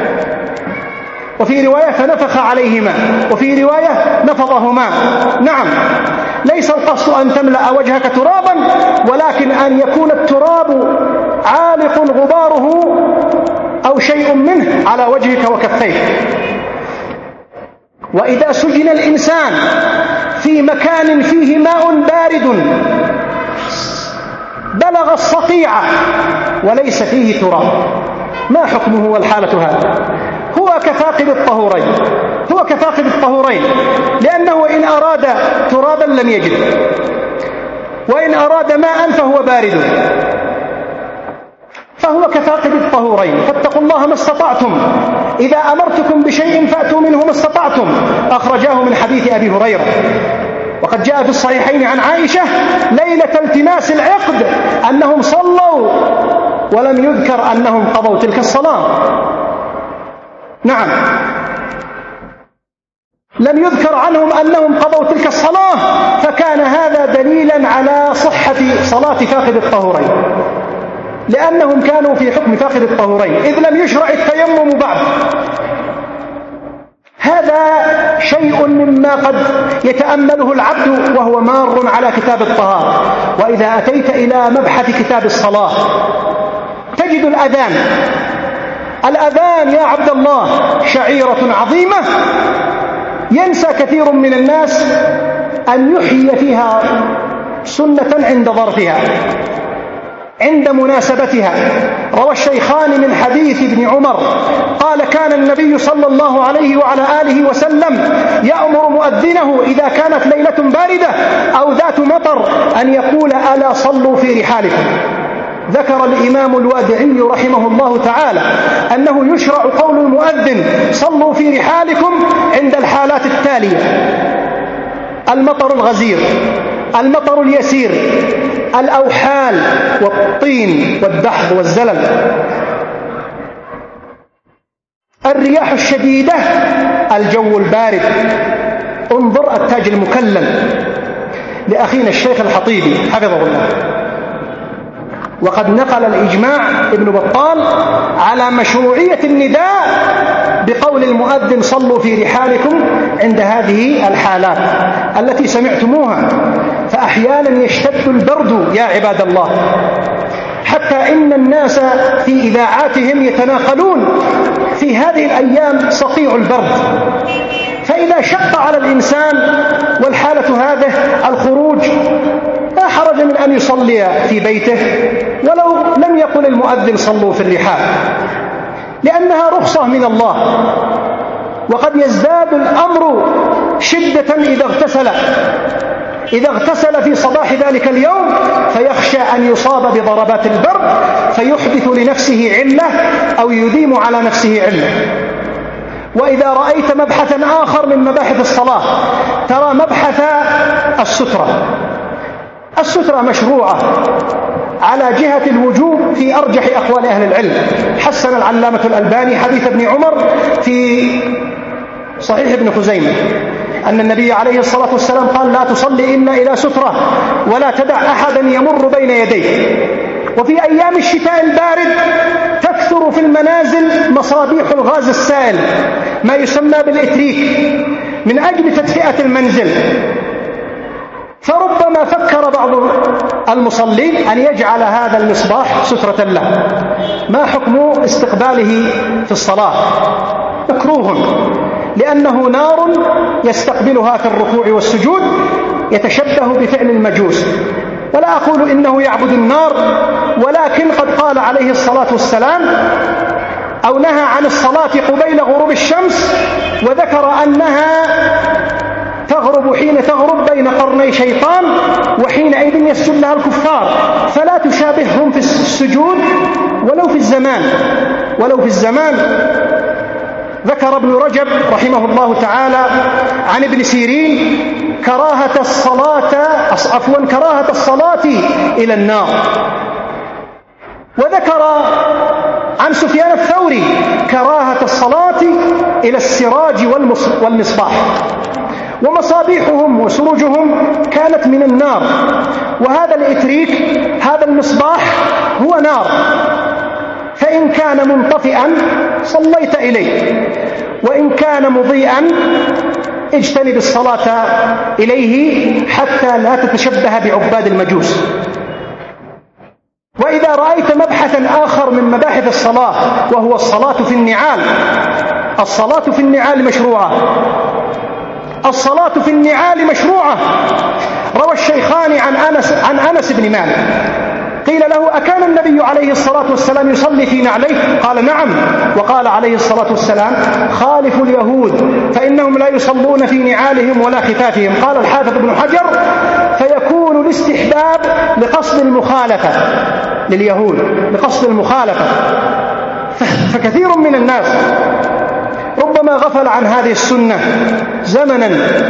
وفي رواية فنفخ عليهما، وفي رواية نفضهما. نعم، ليس القصد أن تملأ وجهك ترابا، ولكن أن يكون التراب عالق غباره أو شيء منه على وجهك وكفيك. وإذا سجن الإنسان في مكان فيه ماء بارد بلغ الصقيع وليس فيه تراب، ما حكمه والحالة هذا؟ هو كفاقد الطهورين، لأنه إن أراد ترابا لم يجد، وإن أراد ماء فهو بارد، فهو كفاقد الطهورين. فاتقوا الله ما استطعتم، إذا أمرتكم بشيء فأتوا منه ما استطعتم، أخرجاه من حديث أبي هريرة. وقد جاء في الصحيحين عن عائشة ليلة التماس العقد أنهم صلوا ولم يذكر أنهم قضوا تلك الصلاة. نعم، لم يذكر عنهم أنهم قضوا تلك الصلاة، فكان هذا دليلا على صحة صلاة فاقد الطهورين، لأنهم كانوا في حكم فاقد الطهورين إذ لم يشرع التيمم بعد. هذا شيء مما قد يتأمله العبد وهو مار على كتاب الطهارة. وإذا أتيت إلى مبحث كتاب الصلاة تجد الأذان يا عبد الله شعيرة عظيمة ينسى كثير من الناس أن يحيي فيها سنة عند ظرفها، عند مناسبتها. روى الشيخان من حديث ابن عمر قال: كان النبي صلى الله عليه وعلى آله وسلم يأمر مؤذنه إذا كانت ليلة باردة أو ذات مطر أن يقول: ألا صلوا في رحالكم. ذكر الإمام الوادعي رحمه الله تعالى أنه يشرع قول المؤذن: صلوا في رحالكم عند الحالات التالية: المطر الغزير، المطر اليسير، الأوحال والطين والدحض والزلل، الرياح الشديدة، الجو البارد. انظر التاج المكلل لأخينا الشيخ الحطيبي حفظه الله. وقد نقل الإجماع ابن بطال على مشروعية النداء بقول المؤذن: صلوا في رحالكم عند هذه الحالات التي سمعتموها. فأحيانا يشتد البرد يا عباد الله، حتى إن الناس في إذاعاتهم يتناقلون في في هذه الأيام صقيع البرد، فإذا شق على الإنسان والحالة هذه الخروج لا حرج من أن يصلي في بيته ولو لم يقل المؤذن صلوا في الرحال، لأنها رخصة من الله. وقد يزداد الأمر شدة إذا اغتسل في صباح ذلك اليوم فيخشى أن يصاب بضربات البرد فيحدث لنفسه علة أو يديم على نفسه علة. وإذا رأيت مبحثا آخر من مباحث الصلاة، ترى مبحث السترة مشروعة على جهة الوجوب في أرجح أقوال أهل العلم. حسن العلامة الألباني حديث ابن عمر في صحيح ابن خزيمة أن النبي عليه الصلاة والسلام قال لا تصلي إلا إلى سترة ولا تدع أحدا يمر بين يديك. وفي أيام الشتاء البارد تكثر في المنازل مصابيح الغاز السائل ما يسمى بالإتريك من أجل تدفئة المنزل، فربما فكر بعض المصلين أن يجعل هذا المصباح سترة له. ما حكم استقباله في الصلاة؟ مكروه، لأنه نار يستقبلها في الركوع والسجود، يتشبه بفعل المجوس. ولا أقول إنه يعبد النار، ولكن قد قال عليه الصلاة والسلام أو نهى عن الصلاة قبيل غروب الشمس، وذكر أنها تغرب حين تغرب بين قرني شيطان، وحينئذ يسجد لها الكفار، فلا تشابههم في السجود ولو في الزمان. ذكر ابن رجب رحمه الله تعالى عن ابن سيرين كراهة الصلاة إلى النار. وذكر عن سفيان الثوري كراهة الصلاة إلى السراج والمصباح، ومصابيحهم وسروجهم كانت من النار، وهذا الإتريك هذا المصباح هو نار، فإن كان منطفئا صليت إليه، وإن كان مضيئا اجتنب الصلاة إليه حتى لا تتشبه بعباد المجوس. وإذا رأيت مبحثا آخر من مباحث الصلاة وهو الصلاة في النعال، الصلاة في النعال مشروعة. روى الشيخان عن أنس بن مالك قيل له أكان النبي عليه الصلاة والسلام يصلي في نعليه؟ قال نعم. وقال عليه الصلاة والسلام خالفوا اليهود فإنهم لا يصلون في نعالهم ولا خفافهم. قال الحافظ ابن حجر فيكون الاستحباب لقصد المخالفة لليهود، لقصد المخالفة. فكثير من الناس ربما غفل عن هذه السنة زمنا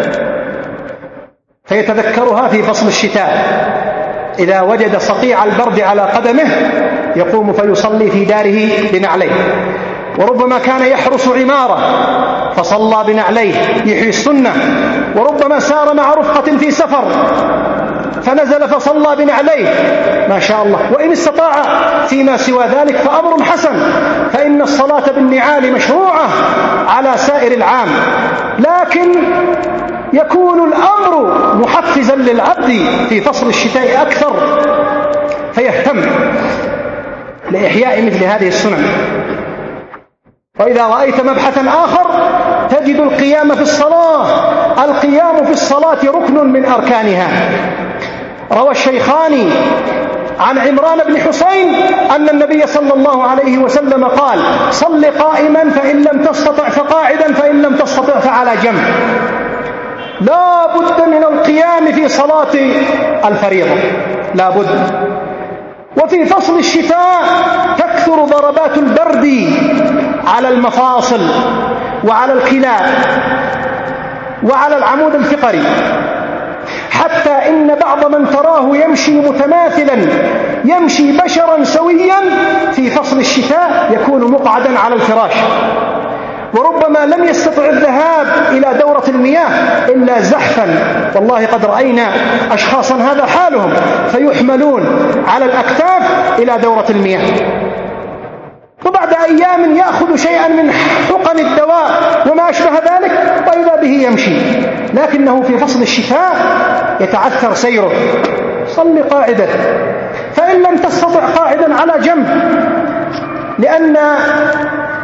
فيتذكرها في فصل الشتاء، إذا وجد صقيع البرد على قدمه يقوم فيصلي في داره بنعليه. وربما كان يحرس عمارة فصلى بنعليه يحيي السنة. وربما سار مع رفقة في سفر فنزل فصلى بنعليه، ما شاء الله. وإن استطاع فيما سوى ذلك فأمر حسن، فإن الصلاة بالنعال مشروعة على سائر العام، لكن يكون الأمر محفزا للعبد في فصل الشتاء أكثر، فيهتم لإحياء مثل هذه السنن. وإذا رأيت مبحثا آخر تجد القيام في الصلاة. القيام في الصلاة ركن من أركانها. روى الشيخان عن عمران بن حسين أن النبي صلى الله عليه وسلم قال صل قائما فإن لم تستطع فقاعدا فإن لم تستطع فعلى جنب. لا بد من القيام في صلاة الفريضة، لا بد. وفي فصل الشتاء تكثر ضربات البرد على المفاصل وعلى الكلى وعلى العمود الفقري، حتى إن بعض من تراه يمشي متماثلا يمشي بشرا سويا في فصل الشتاء يكون مقعدا على الفراش، وربما لم يستطع الذهاب إلى دورة المياه إلا زحفا. والله قد رأينا أشخاصا هذا حالهم، فيحملون على الأكتاف إلى دورة المياه، وبعد أيام يأخذ شيئا من حقن الدواء وما أشبه ذلك وإذا به يمشي، لكنه في فصل الشتاء يتعثر سيره. صل قاعدا، فإن لم تستطع قاعدا على جنب، لأن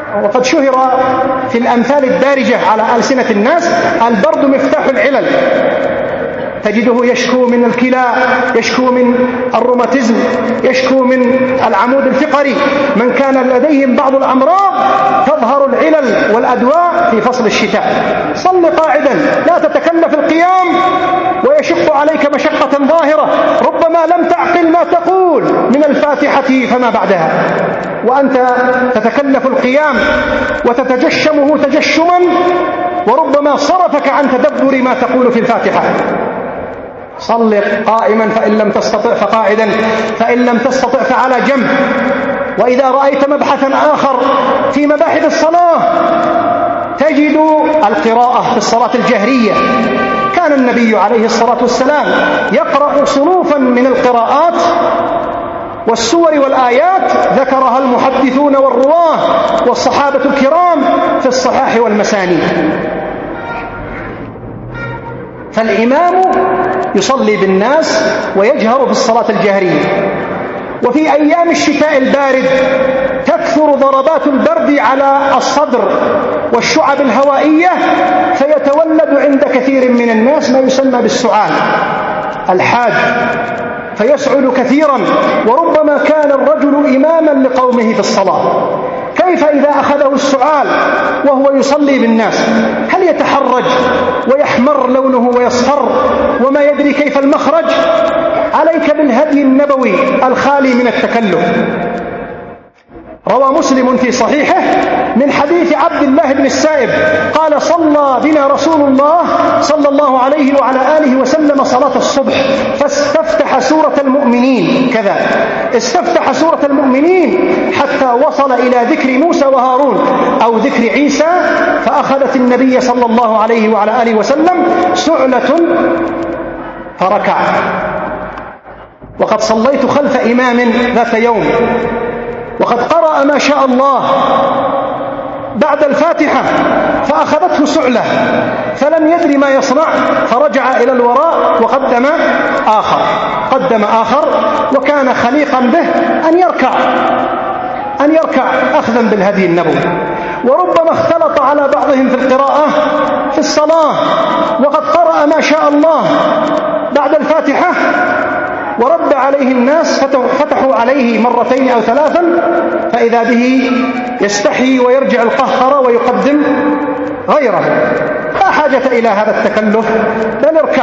وقد شهر في الأمثال الدارجة على ألسنة الناس: البرد مفتاح العلل. تجده يشكو من الكلى، يشكو من الروماتيزم، يشكو من العمود الفقري. من كان لديهم بعض الأمراض تظهر العلل والأدواء في فصل الشتاء. صل قاعدا، لا تتكلف القيام ويشق عليك مشقة ظاهرة، ربما لم تعقل ما تقول من الفاتحة فما بعدها، وأنت تتكلف القيام وتتجشمه تجشما، وربما صرفك عن تدبر ما تقول في الفاتحة. صل قائما فإن لم تستطع فقاعدا، فإن لم تستطع فعلى جنب. وإذا رأيت مبحثا آخر في مباحث الصلاة تجد القراءة في الصلاة الجهرية. كان النبي عليه الصلاة والسلام يقرأ صنوفا من القراءات والسور والآيات ذكرها المحدثون والرواه والصحابة الكرام في الصحاح والمسانيد. فالإمام يصلي بالناس ويجهر في الصلاة الجهرية. وفي أيام الشتاء البارد تكثر ضربات البرد على الصدر والشعب الهوائية، فيتولد عند كثير من الناس ما يسمى بالسعال الحاد، فيسعل كثيرا، وربما كان الرجل إماما لقومه في الصلاة. كيف إذا أخذه السعال وهو يصلي بالناس؟ هل يتحرج ويحمر لونه ويصفر وما يدري كيف المخرج؟ عليك بالهدي النبوي الخالي من التكلف. روى مسلم في صحيحه من حديث عبد الله بن السائب قال: صلى بنا رسول الله صلى الله عليه وعلى آله وسلم صلاة الصبح فاستفتح سورة المؤمنين كذا، استفتح سورة المؤمنين حتى وصل إلى ذكر موسى وهارون أو ذكر عيسى، فأخذت النبي صلى الله عليه وعلى آله وسلم سعلة فركع. وقد صليت خلف إمام ذات يوم وقد قرأ ما شاء الله بعد الفاتحة فأخذته سعلة فلم يدري ما يصنع، فرجع إلى الوراء وقدم آخر، وكان خليقا به أن يركع أخذا بالهدي النبوي. وربما اختلط على بعضهم في القراءة في الصلاة وقد قرأ ما شاء الله بعد الفاتحة ورد عليه الناس، فتحوا عليه مرتين أو ثلاثا، فإذا به يستحي ويرجع القهقرة ويقدم غيره. لا حاجة إلى هذا التكلف، بل اركع،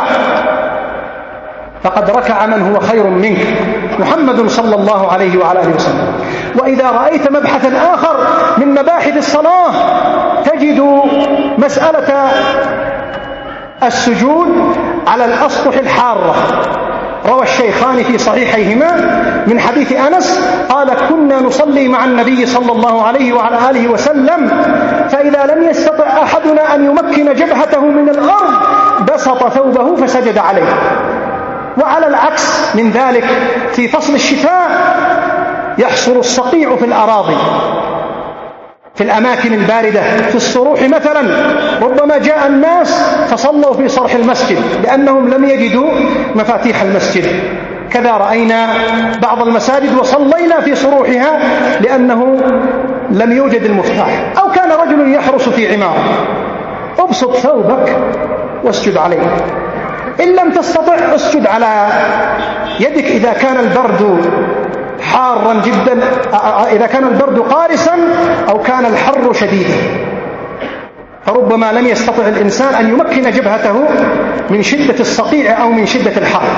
فقد ركع من هو خير منك، محمد صلى الله عليه وعلى آله وسلم. وإذا رأيت مبحثا آخر من مباحث الصلاة تجد مسألة السجود على الأسطح الحارة. روى الشيخان في صحيحيهما من حديث أنس قال: كنا نصلي مع النبي صلى الله عليه وعلى آله وسلم، فإذا لم يستطع أحدنا أن يمكن جبهته من الأرض بسط ثوبه فسجد عليه. وعلى العكس من ذلك في فصل الشتاء يحصل الصقيع في الأراضي، في الأماكن الباردة، في الصروح مثلا، ربما جاء الناس فصلوا في صرح المسجد لأنهم لم يجدوا مفاتيح المسجد. كذا رأينا بعض المساجد وصلينا في صروحها لأنه لم يوجد المفتاح. أو كان رجل يحرس في عمارة، ابسط ثوبك واسجد عليه، إن لم تستطع اسجد على يدك إذا كان البرد حارا جدا، إذا كان البرد قارسا أو كان الحر شديدا، فربما لم يستطع الإنسان أن يمكن جبهته من شدة الصقيع أو من شدة الحر.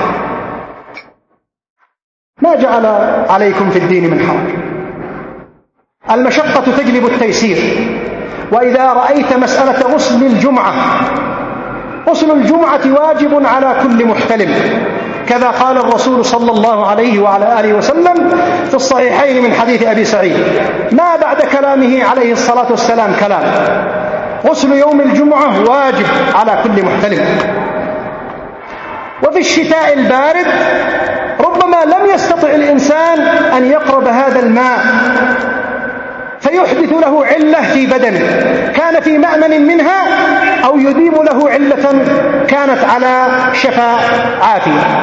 ما جعل عليكم في الدين من حرج، المشقة تجلب التيسير. وإذا رأيت مسألة غسل الجمعة، غسل الجمعة واجب على كل محتلم، كذا قال الرسول صلى الله عليه وعلى آله وسلم في الصحيحين من حديث أبي سعيد. ما بعد كلامه عليه الصلاة والسلام كلام. غسل يوم الجمعة واجب على كل محتلم. وفي الشتاء البارد ربما لم يستطع الإنسان أن يقرب هذا الماء فيحدث له علة في بدنه كان في مأمن منها، أو يديم له علة كانت على شفا عافية.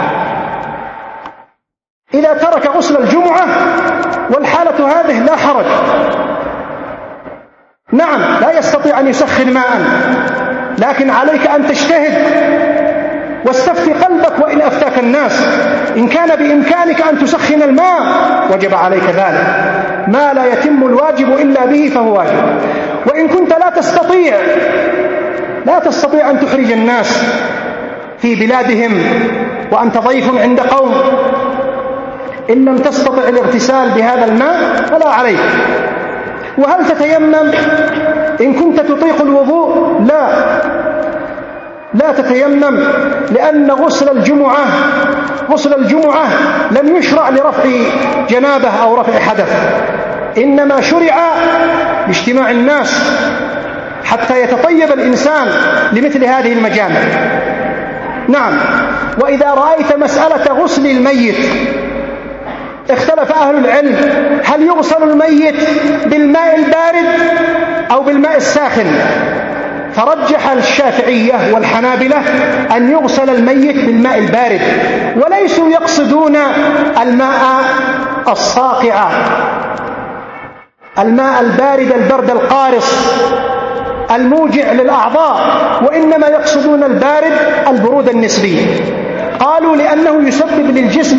إذا ترك غسل الجمعة والحالة هذه لا حرج، نعم لا يستطيع أن يسخن ماء، لكن عليك أن تجتهد واستفتي قلبك وإن أفتاك الناس. إن كان بإمكانك أن تسخن الماء وجب عليك ذلك، ما لا يتم الواجب إلا به فهو واجب. وإن كنت لا تستطيع أن تحرج الناس في بلادهم وأنت ضيف عند قوم، إن لم تستطع الاغتسال بهذا الماء فلا عليك. وهل تتيمم إن كنت تطيق الوضوء؟ لا تتيمم، لأن غسل الجمعة لم يشرع لرفع جنابة أو رفع حدث، إنما شرع لاجتماع الناس حتى يتطيب الإنسان لمثل هذه المجامع. نعم. وإذا رأيت مسألة غسل الميت، اختلف أهل العلم هل يغسل الميت بالماء البارد أو بالماء الساخن، فرجح الشافعية والحنابلة أن يغسل الميت بالماء البارد، وليسوا يقصدون الماء الصاقع، الماء البارد البرد القارص الموجع للأعضاء، وإنما يقصدون البرودة النسبية. قالوا لأنه يسبب للجسم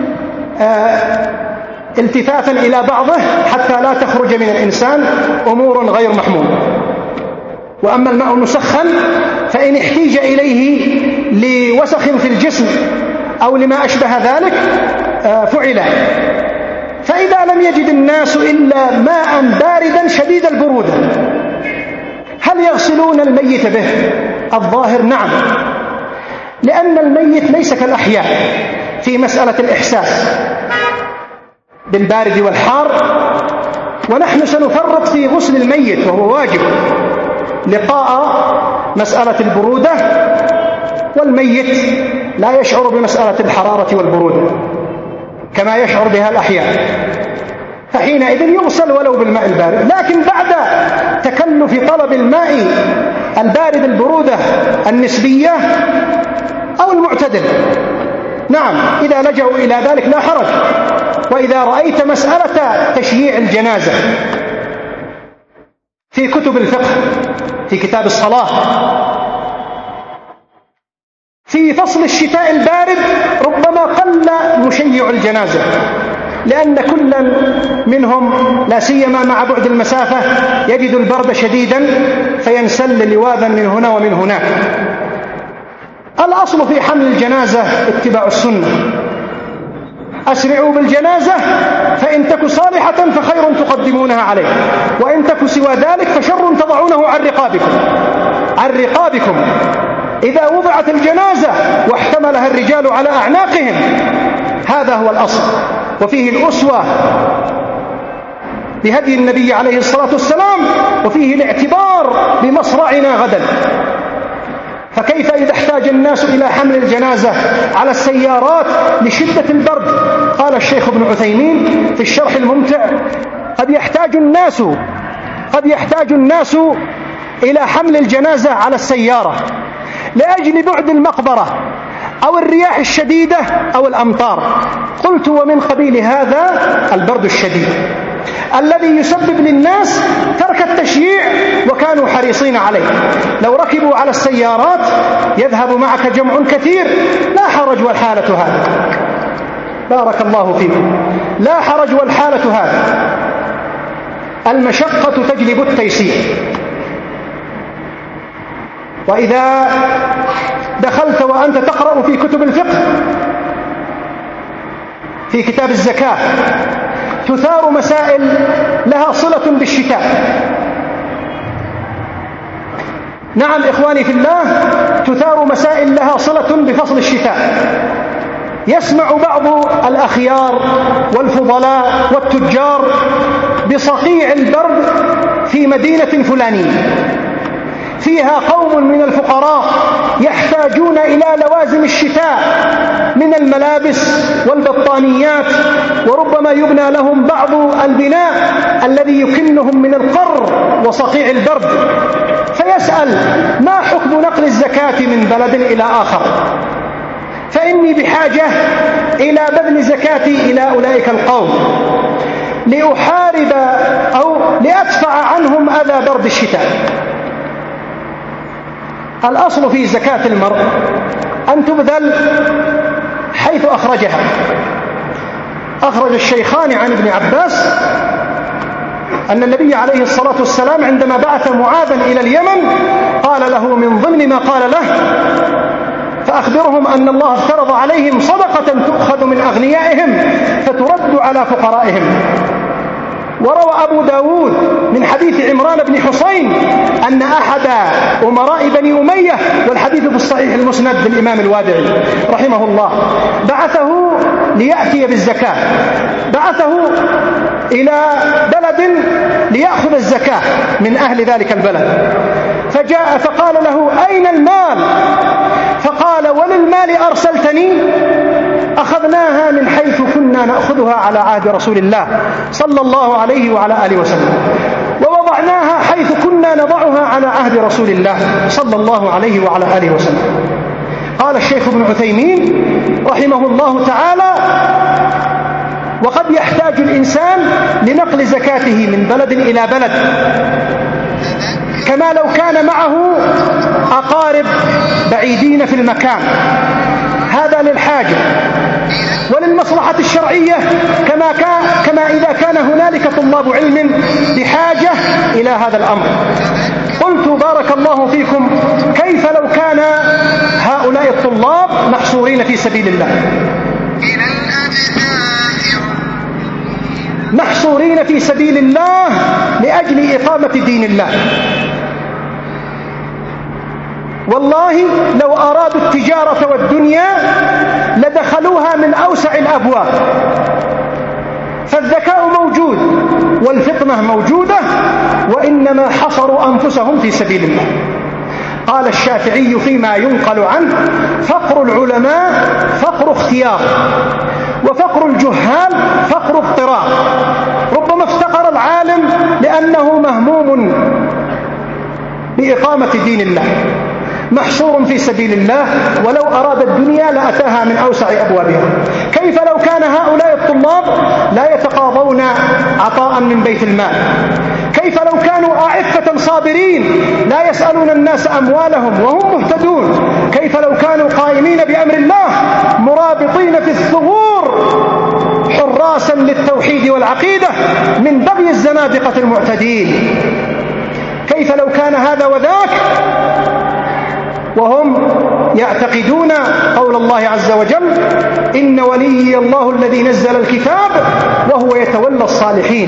التفافا إلى بعضه حتى لا تخرج من الإنسان أمور غير محمودة. وأما الماء المسخن فإن احتيج إليه لوسخ في الجسم أو لما أشبه ذلك فعل. فإذا لم يجد الناس إلا ماء باردا شديد البرودة، هل يغسلون الميت به؟ الظاهر نعم، لأن الميت ليس كالأحياء في مسألة الإحساس بالبارد والحار، ونحن سنفرط في غسل الميت وهو واجب لقاء مسألة البرودة، والميت لا يشعر بمسألة الحرارة والبرودة كما يشعر بها الأحياء، فحينئذ يغسل ولو بالماء البارد. لكن بعد تكلف طلب الماء البارد البرودة النسبية أو المعتدل، نعم إذا لجأوا إلى ذلك لا حرج. وإذا رأيت مسألة تشييع الجنازة في كتب الفقه، في كتاب الصلاة، في فصل الشتاء البارد ربما قل مشيع الجنازة، لأن كل منهم لا سيما مع بعد المسافة يجد البرد شديدا فينسل لواذا من هنا ومن هناك. الأصل في حمل الجنازة اتباع السنة، أسرعوا بالجنازة فإن تك صالحة فخير تقدمونها عليه، وإن تك سوى ذلك فشر تضعونه عن رقابكم. إذا وضعت الجنازة واحتملها الرجال على أعناقهم، هذا هو الأصل، وفيه الأسوة بهدي النبي عليه الصلاة والسلام، وفيه الاعتبار بمصرعنا غدا. فكيف إذا احتاج الناس إلى حمل الجنازة على السيارات لشدة البرد؟ قال الشيخ ابن عثيمين في الشرح الممتع: قد يحتاج الناس إلى حمل الجنازة على السيارة لأجل بعد المقبرة أو الرياح الشديدة أو الأمطار. قلت: ومن قبيل هذا البرد الشديد الذي يسبب للناس ترك التشييع وكانوا حريصين عليه. لو ركبوا على السيارات يذهب معك جمع كثير، لا حرج والحالة هذا. بارك الله فيكم. لا حرج والحالة هذا. المشقة تجلب التيسير. وإذا دخلت وأنت تقرأ في كتب الفقه في كتاب الزكاة تثار مسائل لها صلة بالشتاء. نعم إخواني في الله، تثار مسائل لها صلة بفصل الشتاء. يسمع بعض الأخيار والفضلاء والتجار بصقيع البرد في مدينة فلانية فيها قوم من الفقراء يحتاجون إلى لوازم الشتاء من الملابس والبطانيات، وربما يبنى لهم بعض البناء الذي يكنهم من القر وصقيع البرد، فيسأل: ما حكم نقل الزكاة من بلد إلى آخر؟ فإني بحاجة إلى بذل زكاتي إلى أولئك القوم، لأحارب أو لأدفع عنهم أذى برد الشتاء. الأصل في زكاة المرء أن تبذل حيث أخرجها. أخرج الشيخان عن ابن عباس أن النبي عليه الصلاة والسلام عندما بعث معاذا إلى اليمن قال له من ضمن ما قال له: فأخبرهم أن الله افترض عليهم صدقة تؤخذ من أغنيائهم فترد على فقرائهم. وروى أبو داود من حديث عمران بن حسين أن أحد أمراء بني أمية، والحديث في الصحيح المسند للإمام الوادعي رحمه الله، بعثه ليأتي بالزكاة، بعثه إلى بلد ليأخذ الزكاة من أهل ذلك البلد، فجاء فقال له: أين المال؟ فقال: وللمال أرسلتني؟ أخذناها من حيث كنا نأخذها على عهد رسول الله صلى الله عليه وعلى آله وسلم، ووضعناها حيث كنا نضعها على عهد رسول الله صلى الله عليه وعلى آله وسلم. قال الشيخ ابن عثيمين رحمه الله تعالى: وقد يحتاج الإنسان لنقل زكاته من بلد إلى بلد، كما لو كان معه أقارب بعيدين في المكان، هذا للحاجة وللمصلحة الشرعية، كما إذا كان هنالك طلاب علم بحاجة إلى هذا الأمر. قلت: بارك الله فيكم، كيف لو كان هؤلاء الطلاب محصورين في سبيل الله، محصورين في سبيل الله لأجل إقامة دين الله؟ والله لو أرادوا التجارة والدنيا لدخلوها من أوسع الأبواب، فالذكاء موجود والفطنة موجودة، وإنما حصروا أنفسهم في سبيل الله. قال الشافعي فيما ينقل عنه: فقر العلماء فقر اختيار، وفقر الجهال فقر اضطرار. ربما افتقر العالم لأنه مهموم بإقامة دين الله، محصور في سبيل الله، ولو أراد الدنيا لأتاها من أوسع أبوابها. كيف لو كان هؤلاء الطلاب لا يتقاضون عطاء من بيت المال؟ كيف لو كانوا أعفة صابرين لا يسألون الناس أموالهم وهم مهتدون؟ كيف لو كانوا قائمين بأمر الله مرابطين في الثغور حراسا للتوحيد والعقيدة من بغي الزنادقة المعتدين؟ كيف لو كان هذا وذاك وهم يعتقدون قول الله عز وجل: إن ولي الله الذي نزل الكتاب وهو يتولى الصالحين.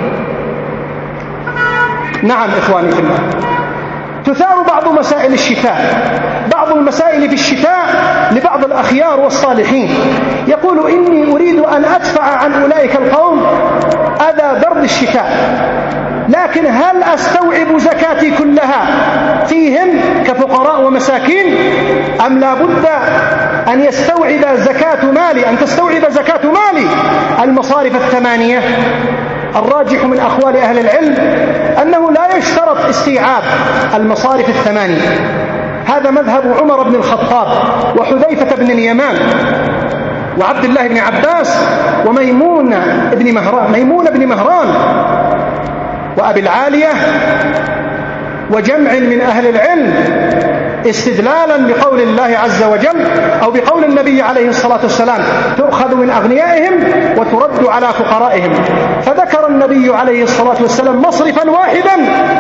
نعم إخواني في الله، تثار بعض مسائل الشتاء، بعض المسائل في الشتاء لبعض الأخيار والصالحين، يقول: إني أريد أن أدفع عن أولئك القوم أذى برد الشتاء، لكن هل أستوعب زكاتي كلها فيهم كفقراء ومساكين، أم لا بد أن يستوعب زكاة مالي، أن تستوعب زكاة مالي المصارف الثمانية؟ الراجح من أقوال أهل العلم أنه لا يشترط استيعاب المصارف الثمانية. هذا مذهب عمر بن الخطاب وحذيفة بن اليمان وعبد الله بن عباس وميمون بن مهران وأبي العالية وجمع من أهل العلم، استدلالا بقول الله عز وجل أو بقول النبي عليه الصلاة والسلام: تؤخذ من أغنيائهم وترد على فقرائهم. فذكر النبي عليه الصلاة والسلام مصرفا واحدا،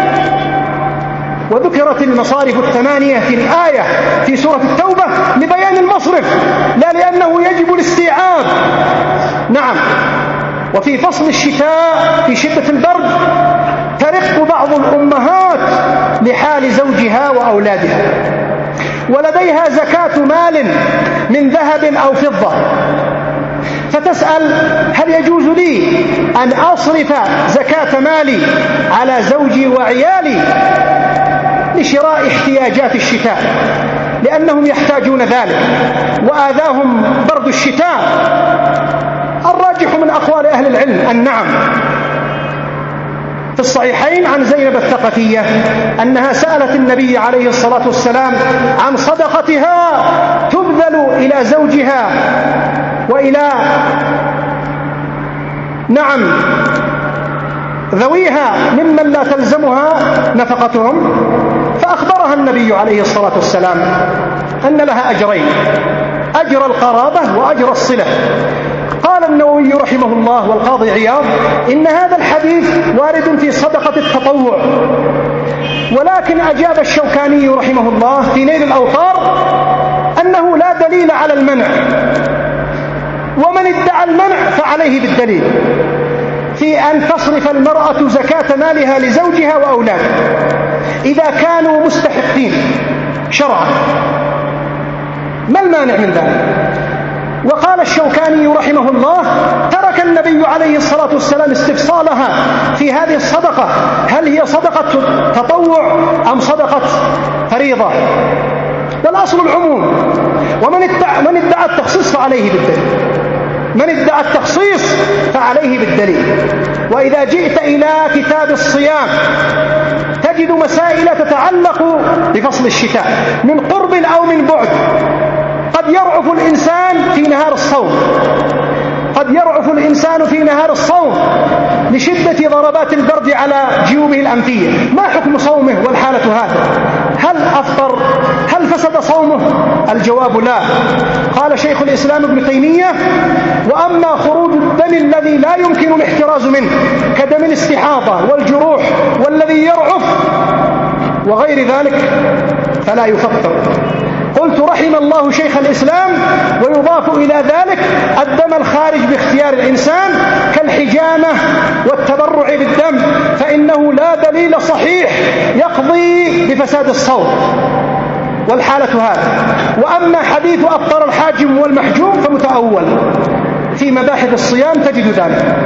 وذكرت المصارف الثمانية في الآية في سورة التوبة لبيان المصرف، لا لأنه يجب الاستيعاب. نعم. وفي فصل الشتاء في شدة البرد ترق بعض الأمهات لحال زوجها وأولادها، ولديها زكاة مال من ذهب أو فضة، فتسأل: هل يجوز لي أن أصرف زكاة مالي على زوجي وعيالي لشراء احتياجات الشتاء، لأنهم يحتاجون ذلك وآذاهم برد الشتاء؟ الراجح من أقوال أهل العلم النعم. في الصحيحين عن زينب الثقفية أنها سألت النبي عليه الصلاة والسلام عن صدقتها تبذل إلى زوجها وإلى ذويها ممن لا تلزمها نفقتهم، فأخبرها النبي عليه الصلاة والسلام أن لها أجرين: أجر القرابة وأجر الصلة. قال النووي رحمه الله والقاضي عياض: إن هذا الحديث وارد في صدقة التطوع، ولكن أجاب الشوكاني رحمه الله في نيل الأوطار أنه لا دليل على المنع، ومن ادعى المنع فعليه بالدليل في أن تصرف المرأة زكاة مالها لزوجها وأولاده إذا كانوا مستحقين شرعا. ما المانع من ذلك؟ وقال الشوكاني رحمه الله: ترك النبي عليه الصلاة والسلام استفصالها في هذه الصدقة، هل هي صدقة تطوع أم صدقة فريضة؟ والأصل العموم، ومن ادعى التخصيص فعليه بالدليل، من ادعى التخصيص فعليه بالدليل. وإذا جئت إلى كتاب الصيام تجد مسائل تتعلق بفصل الشتاء من قرب أو من بعد. قد يرعف الإنسان في نهار الصوم، قد يرعف الإنسان في نهار الصوم لشدة ضربات البرد على جيوبه الأنفية، ما حكم صومه والحالة هذا؟ هل أفطر؟ هل فسد صومه؟ الجواب لا. قال شيخ الإسلام ابن تيمية: وأما خروج الدم الذي لا يمكن الاحتراز منه كدم الاستحاضة والجروح والذي يرعف وغير ذلك فلا يفطر. قلت: رحم الله شيخ الإسلام. ويضاف إلى ذلك الدم الخارج باختيار الإنسان كالحجامة والتبرع بالدم، فإنه لا دليل صحيح يقضي بفساد الصوم والحالة هذا. وأما حديث أفطر الحاجم والمحجوم فمتأول، في مباحث الصيام تجد ذلك.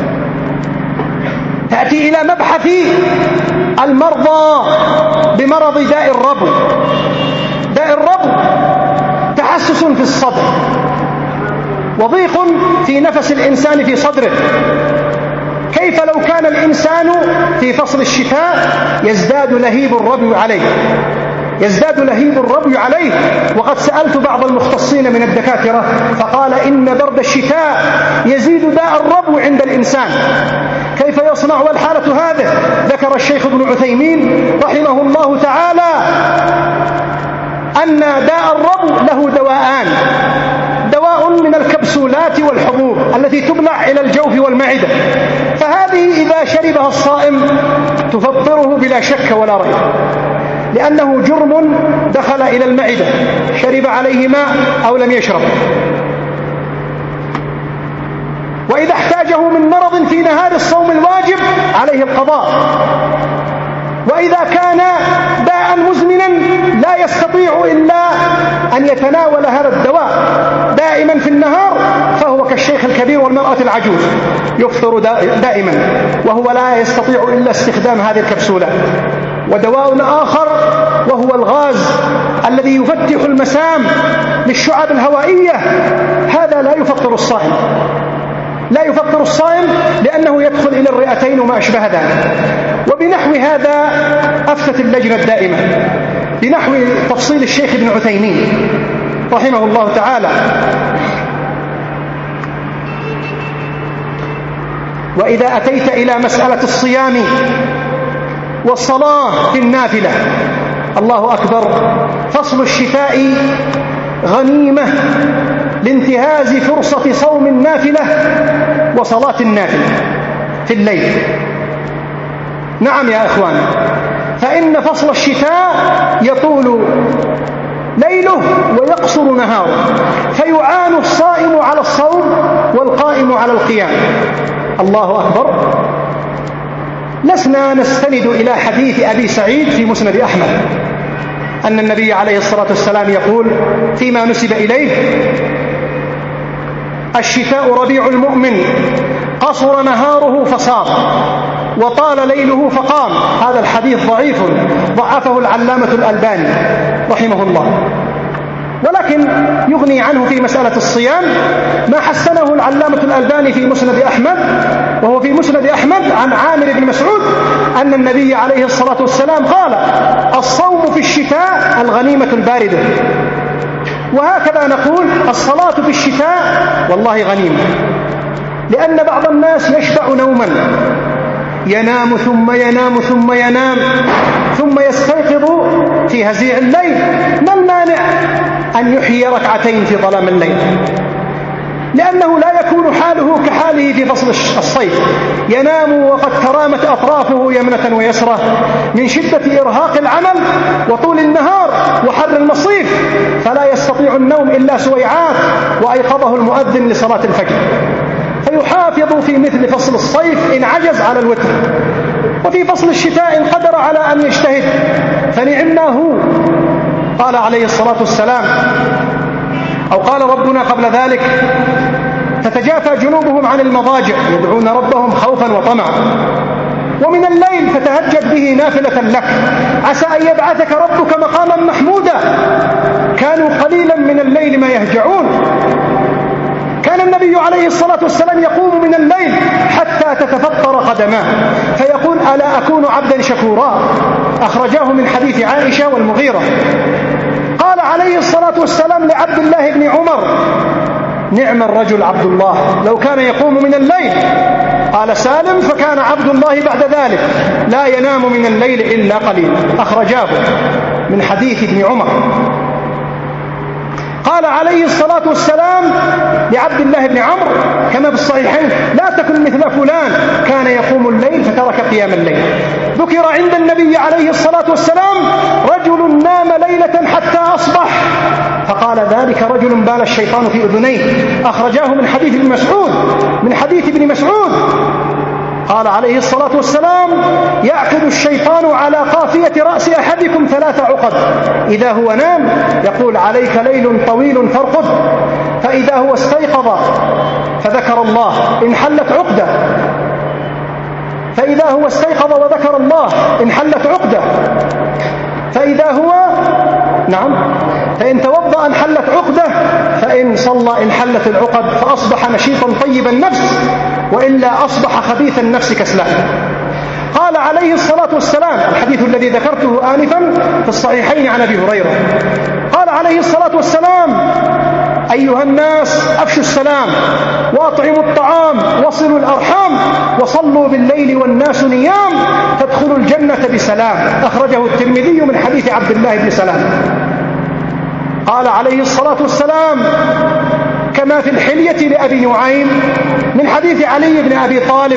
تأتي إلى مبحث المرضى بمرض داء الربو. داء الربو تحسس في الصدر وضيق في نفس الإنسان في صدره. كيف لو كان الإنسان في فصل الشتاء يزداد لهيب الربو عليه، يزداد لهيب الربو عليه؟ وقد سألت بعض المختصين من الدكاترة فقال إن برد الشتاء يزيد داء الربو عند الإنسان. كيف يصنع والحالة هذه؟ ذكر الشيخ ابن عثيمين رحمه الله تعالى أن داء الربو له دواءان: دواء من الكبسولات والحبوب التي تبلع إلى الجوف والمعدة، فهذه إذا شربها الصائم تفطره بلا شك ولا ريب، لأنه جرم دخل إلى المعدة شرب عليه ماء أو لم يشرب. وإذا احتاجه من مرض في نهار الصوم الواجب عليه القضاء. وإذا كان داء مزمنا لا يستطيع إلا أن يتناول هذا الدواء دائما في النهار فهو كالشيخ الكبير والمرأة العجوز يفطر دائما وهو لا يستطيع إلا استخدام هذه الكبسولات. ودواء آخر وهو الغاز الذي يفتح المسام للشعب الهوائية، هذا لا يفطر الصائم، لا يفطر الصائم لأنه يدخل إلى الرئتين وما أشبه ذلك. وبنحو هذا أفتت اللجنة الدائمة بنحو تفصيل الشيخ ابن عثيمين رحمه الله تعالى. وإذا أتيت إلى مسألة الصيام والصلاة في النافلة، الله أكبر، فصل الشتاء غنيمة لانتهاز فرصة صوم النافلة وصلاة النافلة في الليل. نعم يا إخوان، فإن فصل الشتاء يطول ليله ويقصر نهاره، فيعان الصائم على الصوم والقائم على القيام. الله أكبر. لسنا نستند إلى حديث أبي سعيد في مسند أحمد أن النبي عليه الصلاة والسلام يقول فيما نسب إليه: الشتاء ربيع المؤمن، قصر نهاره فصام وطال ليله فقام. هذا الحديث ضعيف، ضعفه العلامة الألباني رحمه الله، ولكن يغني عنه في مسألة الصيام ما حسنه العلامة الألباني في مسند أحمد. وهو في مسند أحمد عن عامر بن مسعود أن النبي عليه الصلاة والسلام قال: الصوم في الشتاء الغنيمة الباردة. وهكذا نقول الصلاة في الشتاء والله غنيمة، لأن بعض الناس يشبع نوما ينام ثم ينام ثم ينام ثم يستيقظ في هزيع الليل، ما المانع أن يحيي ركعتين في ظلام الليل؟ لأنه لا يكون حاله كحاله في فصل الصيف، ينام وقد ترامت أطرافه يمنة ويسرى من شدة إرهاق العمل وطول النهار وحر المصيف، فلا يستطيع النوم إلا سويعات، وأيقظه المؤذن لصلاة الفجر، فيحافظ في مثل فصل الصيف إن عجز على الوتر، وفي فصل الشتاء إن قدر على أن يجتهد فنعم هو. قال عليه الصلاة والسلام، أو قال ربنا قبل ذلك: تتجافى جنوبهم عن المضاجع يدعون ربهم خوفا وطمعا، ومن الليل فتهجد به نافلة لك عسى أن يبعثك ربك مقاما محمودا. كانوا قليلا من الليل ما يهجعون. كان النبي عليه الصلاة والسلام يقوم من الليل حتى تتفطر قدماه فيقول: ألا أكون عبدا شكورا؟ أخرجاه من حديث عائشة والمغيرة. قال عليه الصلاة والسلام لعبد الله بن عمر: نعم الرجل عبد الله لو كان يقوم من الليل. قال سالم: فكان عبد الله بعد ذلك لا ينام من الليل إلا قليلا. أخرجاه من حديث ابن عمر. قال عليه الصلاة والسلام لعبد الله بن عمرو كما في الصحيحين: لا تكن مثل فلان كان يقوم الليل فترك قيام الليل. ذكر عند النبي عليه الصلاة والسلام رجل نام ليلة حتى أصبح فقال: ذلك رجل بال الشيطان في أذنيه. أخرجاه من حديث ابن مسعود. قال عليه الصلاة والسلام: يعقد الشيطان على قافية رأس أحدكم 3 عقد، إذا هو نام يقول: عليك ليل طويل فارقد، فإذا هو استيقظ فذكر الله انحلت عقدة، فإذا هو استيقظ وذكر الله انحلت عقدة، فإذا هو فإن توضأ انحلت عقدة، فإن صلى انحلت العقد، فأصبح نشيطا طيب النفس، وإلا أصبح خبيث النفس كسلان. قال عليه الصلاة والسلام، الحديث الذي ذكرته آنفا في الصحيحين عن أبي هريرة، قال عليه الصلاة والسلام: أيها الناس أفشوا السلام وأطعموا الطعام وصلوا الأرحام وصلوا بالليل والناس نيام تدخلوا الجنة بسلام. أخرجه الترمذي من حديث عبد الله بن سلام. قال عليه الصلاة والسلام كما في الحلية لأبي نعيم من حديث علي بن أبي طالب: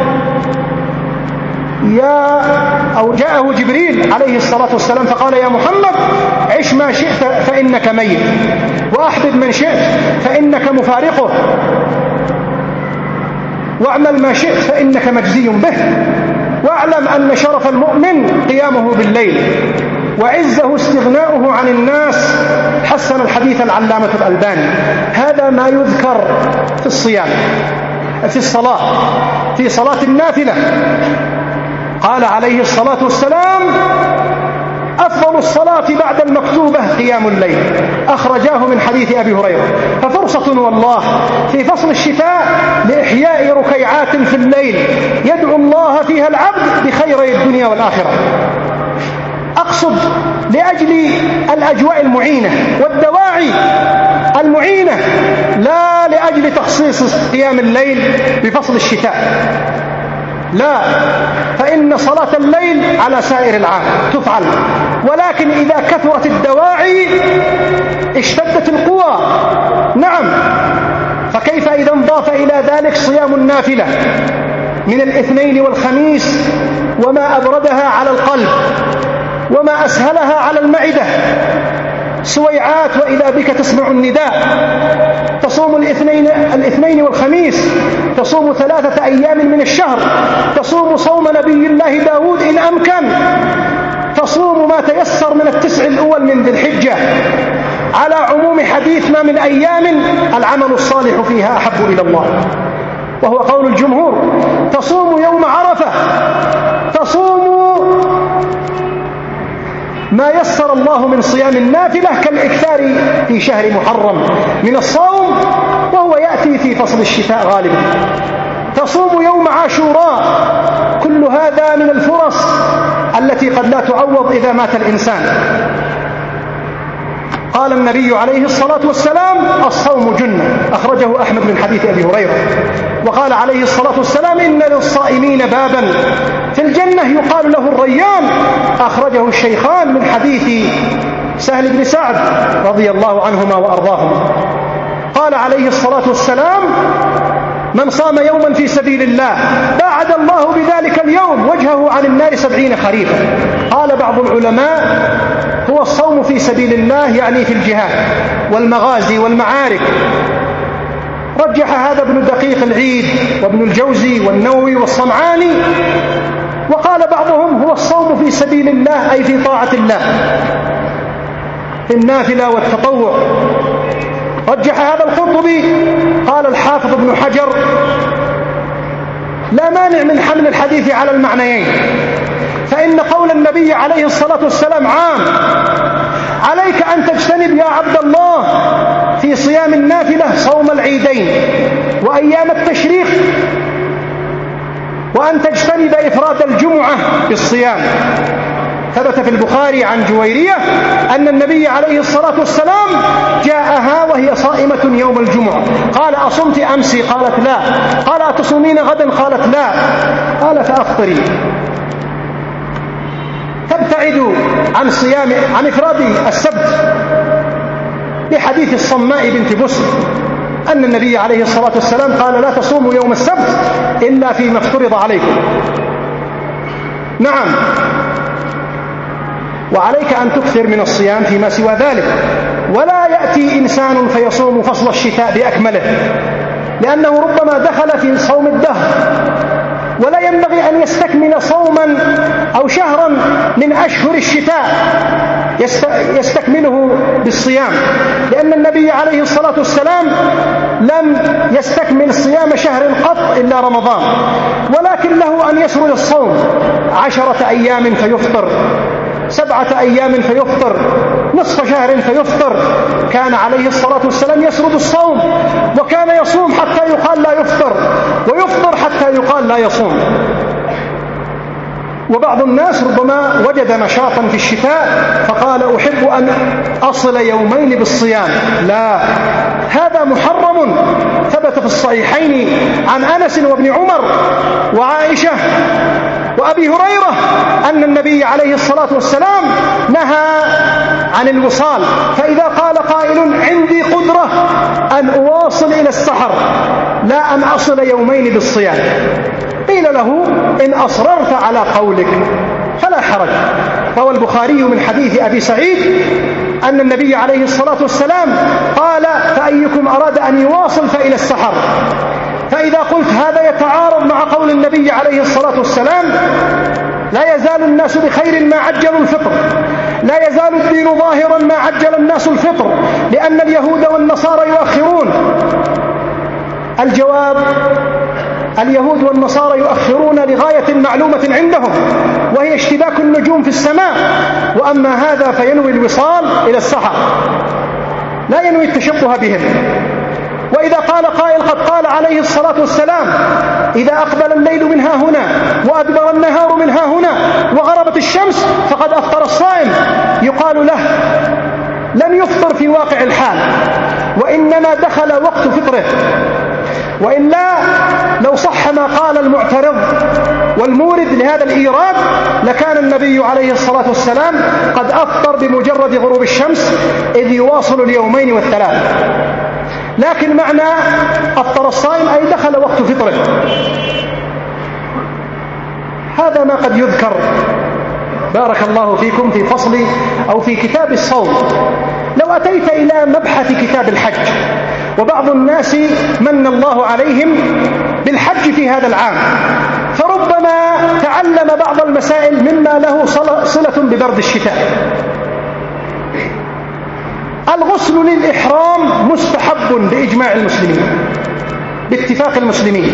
جاءه جبريل عليه الصلاة والسلام فقال: يا محمد عش ما شئت فإنك ميت، وأحبب من شئت فإنك مفارقه، واعمل ما شئت فإنك مجزي به، واعلم أن شرف المؤمن قيامه بالليل وعزه استغناؤه عن الناس. حسن الحديث العلامة الألباني. هذا ما يذكر في الصيام، في صلاة النافلة. قال عليه الصلاة والسلام: أفضل الصلاة بعد المكتوبة قيام الليل. أخرجاه من حديث أبي هريرة. ففرصة والله في فصل الشتاء لإحياء ركيعات في الليل يدعو الله فيها العبد بخيري الدنيا والآخرة. أقصد لأجل الأجواء المعينة والدواعي المعينة، لا لأجل تخصيص قيام الليل بفصل الشتاء، لا، فإن صلاة الليل على سائر العام تفعل، ولكن إذا كثرت الدواعي اشتدت القوى. نعم، فكيف إذا انضاف إلى ذلك صيام النافلة من الاثنين والخميس، وما أبردها على القلب وما أسهلها على المعدة، سويعات وإذا بك تسمع النداء. تصوم الاثنين والخميس، تصوم 3 أيام من الشهر، تصوم صوم نبي الله داود إن أمكن، تصوم ما تيسر من 9 الأول من ذي الحجة، على عموم حديث: ما من أيام العمل الصالح فيها أحب إلى الله، وهو قول الجمهور. تصوم يوم عرفة، تصوم ما يسر الله من صيام النافلة كالإكثار في شهر محرم من الصوم، وهو يأتي في فصل الشتاء غالبا. تصوم يوم عاشوراء. كل هذا من الفرص التي قد لا تعوض إذا مات الإنسان. قال النبي عليه الصلاة والسلام: الصوم جنة، أخرجه أحمد من حديث أبي هريرة. وقال عليه الصلاة والسلام: إن للصائمين بابا في الجنة يقال له الريان، أخرجه الشيخان من حديث سهل بن سعد رضي الله عنهما وأرضاهما. قال عليه الصلاة والسلام: من صام يوما في سبيل الله باعد الله بذلك اليوم وجهه عن النار 70 خريفا. قال بعض العلماء: هو الصوم في سبيل الله يعني في الجهاد والمغازي والمعارك. رجح هذا ابن دقيق العيد وابن الجوزي والنووي والصنعاني. وقال بعضهم: هو الصوم في سبيل الله أي في طاعة الله، في النافلة والتطوع. رجح هذا القرطبي. قال الحافظ ابن حجر: لا مانع من حمل الحديث على المعنيين، فإن قول النبي عليه الصلاة والسلام عام: عليك أن تجتنب يا عبد الله في صيام النافلة صوم العيدين وأيام التشريق، وأن تجتنب إفراد الجمعة بالصيام. ثبت في البخاري عن جويرية أن النبي عليه الصلاة والسلام جاءها وهي صائمة يوم الجمعة. قال: أصمت أمسي؟ قالت: لا. قال: أتصومين غدا؟ قالت: لا. قال: فأفطري. تبتعد عن إفراد السبت بحديث الصماء بنت بسر أن النبي عليه الصلاة والسلام قال: لا تصوموا يوم السبت إلا فيما افترض عليكم. نعم، وعليك أن تكثر من الصيام فيما سوى ذلك، ولا يأتي إنسان فيصوم فصل الشتاء بأكمله، لأنه ربما دخل في صوم الدهر، ولا ينبغي أن يستكمل صوما أو شهرا من أشهر الشتاء يستكمله بالصيام، لأن النبي عليه الصلاة والسلام لم يستكمل صيام شهر قط إلا رمضان، ولكن له أن يسرد الصوم 10 أيام فيفطر، 7 أيام فيفطر، نصف شهر فيفطر. كان عليه الصلاة والسلام يسرد الصوم، وكان يصوم حتى يقال لا يفطر، ويفطر حتى يقال لا يصوم. وبعض الناس ربما وجد نشاطا في الشتاء فقال: أحب أن أصل يومين بالصيام. لا، هذا محرم. ثبت في الصحيحين عن أنس وابن عمر وعائشة وأبي هريرة أن النبي عليه الصلاة والسلام نهى عن الوصال، فإذا قال قائل: عندي قدرة أن أواصل إلى السحر، لا أن أصل يومين بالصيام، قيل له: إن أصررت على قولك فلا حرج. روى البخاري من حديث أبي سعيد أن النبي عليه الصلاة والسلام قال: فأيكم أراد أن يواصل فإلى السحر. فإذا قلت هذا يتعارض مع قول النبي عليه الصلاة والسلام: لا يزال الناس بخير ما عجلوا الفطر، لا يزال الدين ظاهرا ما عجل الناس الفطر، لأن اليهود والنصارى يؤخرون. الجواب: اليهود والنصارى يؤخرون لغاية معلومة عندهم، وهي اشتباك النجوم في السماء، وأما هذا فينوي الوصال إلى السحر، لا ينوي التشبه بهم. وإذا قال قائل: قد قال عليه الصلاة والسلام: إذا أقبل الليل من ها هنا وأدبر النهار من ها هنا وغربت الشمس فقد أفطر الصائم، يقال له: لم يفطر في واقع الحال، وإنما دخل وقت فطره. وإلا لو صح ما قال المعترض والمورد لهذا الإيراد لكان النبي عليه الصلاة والسلام قد أفطر بمجرد غروب الشمس، إذ يواصل اليومين والثلاث. لكن معنى أفطر الصائم أي دخل وقت فطره. هذا ما قد يذكر بارك الله فيكم في فصل أو في كتاب الصوم. لو أتيت إلى مبحث كتاب الحج، وبعض الناس من الله عليهم بالحج في هذا العام، فربما تعلم بعض المسائل مما له صلة ببرد الشتاء. الغسل للإحرام مستحب بإجماع المسلمين، باتفاق المسلمين.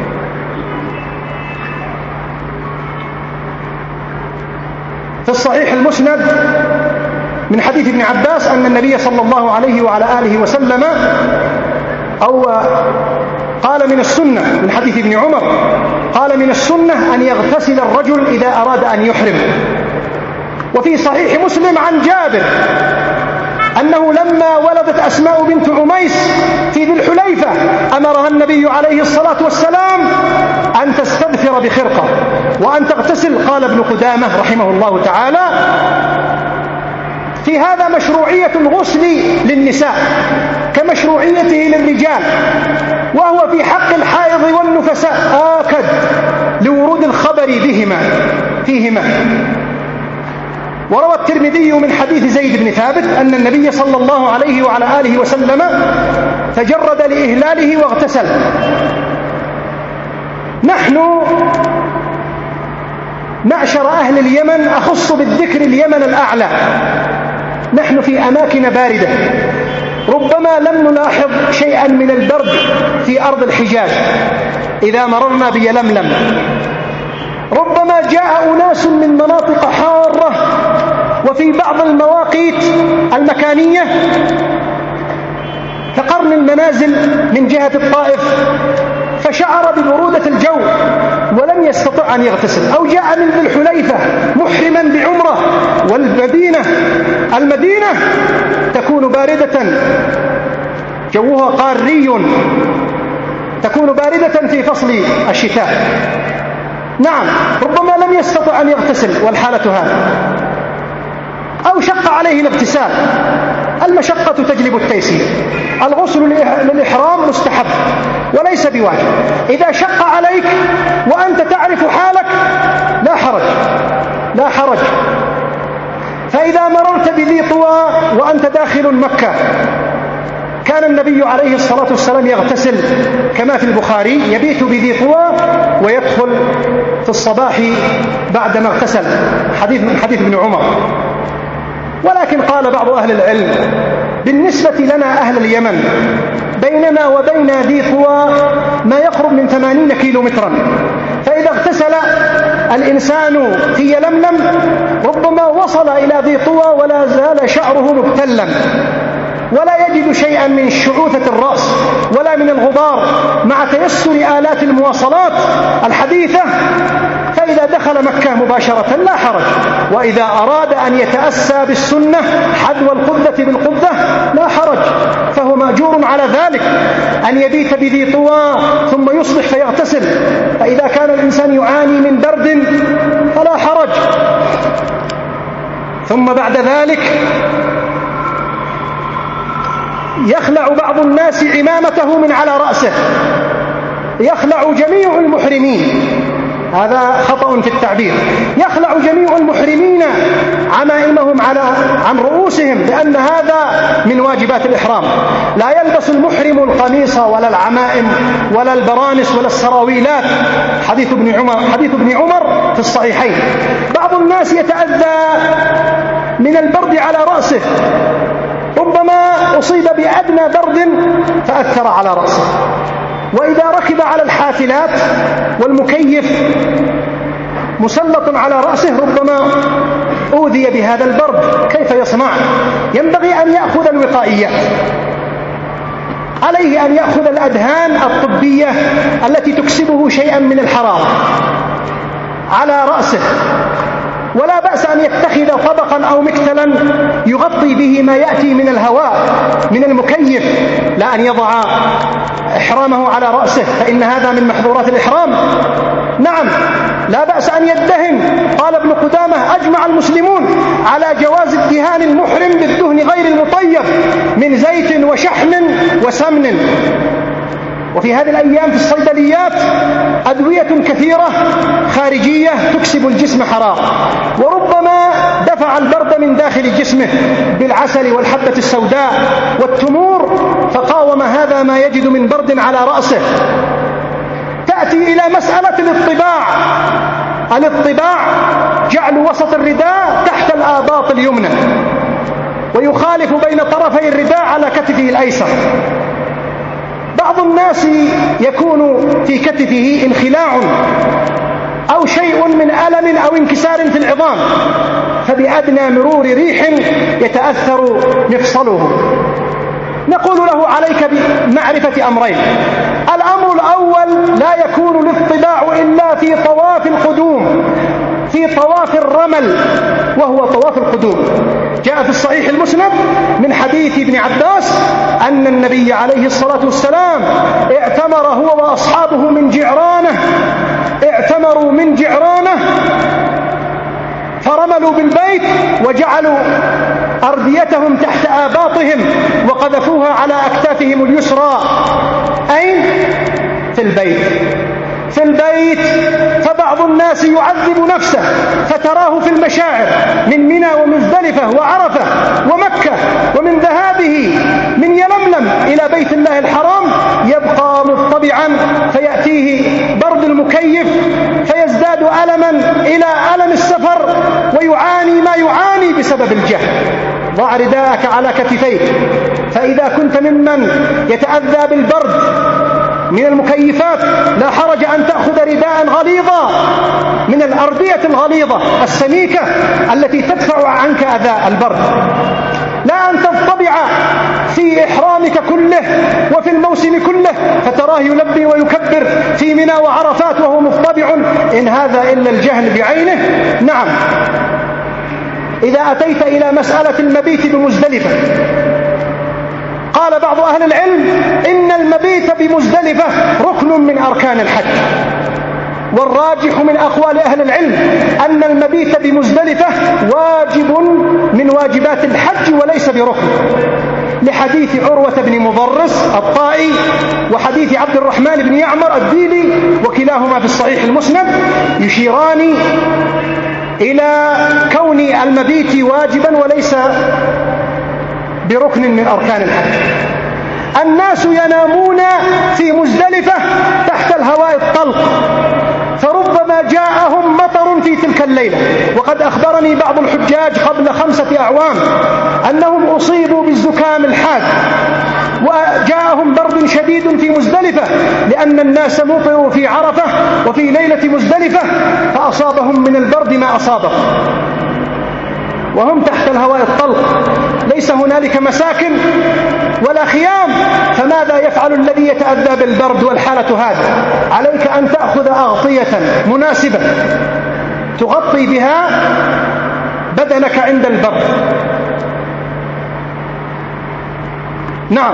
في الصحيح المسند من حديث ابن عباس أن النبي صلى الله عليه وعلى آله وسلم أو قال من السنة، من حديث ابن عمر قال: من السنة أن يغتسل الرجل إذا أراد أن يحرم. وفي صحيح مسلم عن جابر أنه لما ولدت أسماء بنت عميس في ذي الحليفة أمرها النبي عليه الصلاة والسلام أن تستدثر بخرقة وأن تغتسل. قال ابن قدامة رحمه الله تعالى: في هذا مشروعية الغسل للنساء كمشروعيته للرجال، وهو في حق الحائض والنفساء آكد لورود الخبر فيهما. وروى الترمذي من حديث زيد بن ثابت أن النبي صلى الله عليه وعلى آله وسلم تجرد لإهلاله واغتسل. نحن معشر أهل اليمن، أخص بالذكر اليمن الأعلى، نحن في أماكن باردة، ربما لم نلاحظ شيئا من البرد في أرض الحجاز إذا مررنا بيلملم. ربما جاء أناس من مناطق حارة وفي بعض المواقيت المكانية كقرن المنازل من جهة الطائف، فشعر ببرودة الجو ولم يستطع أن يغتسل، أو جاء من ذي الحليفة محرما بعمرة، والمدينة تكون باردة، جوها قاري، تكون باردة في فصل الشتاء. نعم، ربما لم يستطع أن يغتسل والحالة هذه، أو شق عليه الاغتسال. المشقة تجلب التيسير. الغسل للإحرام مستحب وليس بواجب. إذا شق عليك وأنت تعرف حالك لا حرج. فإذا مررت بذي طوى وأنت داخل مكة، كان النبي عليه الصلاة والسلام يغتسل كما في البخاري، يبيت بذي طوى ويدخل في الصباح بعدما اغتسل، حديث ابن عمر. ولكن قال بعض أهل العلم: بالنسبة لنا أهل اليمن بيننا وبين ذي طوى ما يقرب من 80 كيلومترا، فإذا اغتسل الإنسان في يلملم ربما وصل إلى ذي طوى ولا زال شعره مبتلا، ولا يجد شيئا من شعوثة الرأس ولا من الغبار، مع تيسر آلات المواصلات الحديثة. فإذا دخل مكة مباشرة لا حرج. وإذا أراد أن يتأسى بالسنة حذو القبة بالقبة لا حرج، فهو مأجور على ذلك، أن يبيت بذي طوى ثم يصبح فيغتسل. فإذا كان الإنسان يعاني من برد فلا حرج. ثم بعد ذلك يخلع بعض الناس عمامته من على رأسه، يخلع جميع المحرمين، هذا خطأ في التعبير، يخلع جميع المحرمين عمائمهم عن رؤوسهم، لأن هذا من واجبات الإحرام. لا يلبس المحرم القميص ولا العمائم ولا البرانس ولا السراويلات، حديث ابن عمر في الصحيحين. بعض الناس يتأذى من البرد على رأسه، ربما أصيب بأدنى برد فأثر على رأسه. وإذا ركب على الحافلات والمكيف مسلط على رأسه ربما أوذي بهذا البرد، كيف يصنع؟ ينبغي أن يأخذ الوقائيات، عليه أن يأخذ الأدهان الطبية التي تكسبه شيئا من الحرارة على رأسه، ولا بأس أن يتخذ طبقا أو مكتلا يغطي به ما يأتي من الهواء من المكيف، لا أن يضع إحرامه على رأسه، فإن هذا من محظورات الإحرام. نعم، لا بأس أن يدهن. قال ابن قدامة: أجمع المسلمون على جواز ادهان المحرم بالدهن غير المطيب من زيت وشحم وسمن. وفي هذه الأيام في الصيدليات أدوية كثيرة خارجية تكسب الجسم حرارة، وربما دفع البرد من داخل جسمه بالعسل والحبة السوداء والتمور، فقاوم هذا ما يجد من برد على رأسه. تأتي إلى مسألة الاطباع جعل وسط الرداء تحت الآباط اليمنى، ويخالف بين طرفي الرداء على كتفه الأيسر. بعض الناس يكون في كتفه انخلاع أو شيء من ألم أو انكسار في العظام، فبأدنى مرور ريح يتأثر مفصله. نقول له: عليك بمعرفة أمرين. الأمر الأول: لا يكون الاطباع إلا في طواف القدوم، في طواف الرمل وهو طواف القدوم. جاء في الصحيح المسند من حديث ابن عباس أن النبي عليه الصلاة والسلام اعتمر هو وأصحابه من جعرانة، اعتمروا من جعرانة فرملوا بالبيت وجعلوا أرديتهم تحت آباطهم وقذفوها على أكتافهم اليسرى. أين؟ في البيت. في البيت. فبعض الناس يعذب نفسه فتراه في المشاعر من منى ومزدلفة وعرفة ومكة، ومن ذهابه من يلملم إلى بيت الله الحرام يبقى مضطبعا فيأتيه برد المكيف فيزداد ألما إلى ألم السفر ويعاني ما يعاني بسبب الجهل. ضع رداءك على كتفيك، فإذا كنت ممن يتأذى بالبرد من المكيفات لا حرج أن تأخذ رداء غليظا من الأردية الغليظة السميكة التي تدفع عنك أذى البرد، لا أن تضطبع في إحرامك كله وفي الموسم كله فتراه يلبي ويكبر في منى وعرفات وهو مضطبع، إن هذا إلا الجهل بعينه. نعم. إذا أتيت إلى مسألة المبيت بمزدلفة، قال بعض أهل العلم إن المبيت بمزدلفة ركن من أركان الحج، والراجح من أقوال أهل العلم أن المبيت بمزدلفة واجب من واجبات الحج وليس بركن، لحديث عروة بن مضرس الطائي وحديث عبد الرحمن بن يعمر الديلي وكلاهما في الصحيح المسند يشيران إلى كون المبيت واجبا وليس بركن من أركان الحج. الناس ينامون في مزدلفة تحت الهواء الطلق، فربما جاءهم مطر في تلك الليلة، وقد أخبرني بعض الحجاج قبل 5 أعوام أنهم أصيبوا بالزكام الحاد وجاءهم برد شديد في مزدلفة لأن الناس مطروا في عرفة وفي ليلة مزدلفة فأصابهم من البرد ما أصابهم وهم تحت الهواء الطلق، ليس هنالك مساكن ولا خيام، فماذا يفعل الذي يتأذى بالبرد والحالة هذه؟ عليك أن تأخذ أغطية مناسبة تغطي بها بدنك عند البرد. نعم.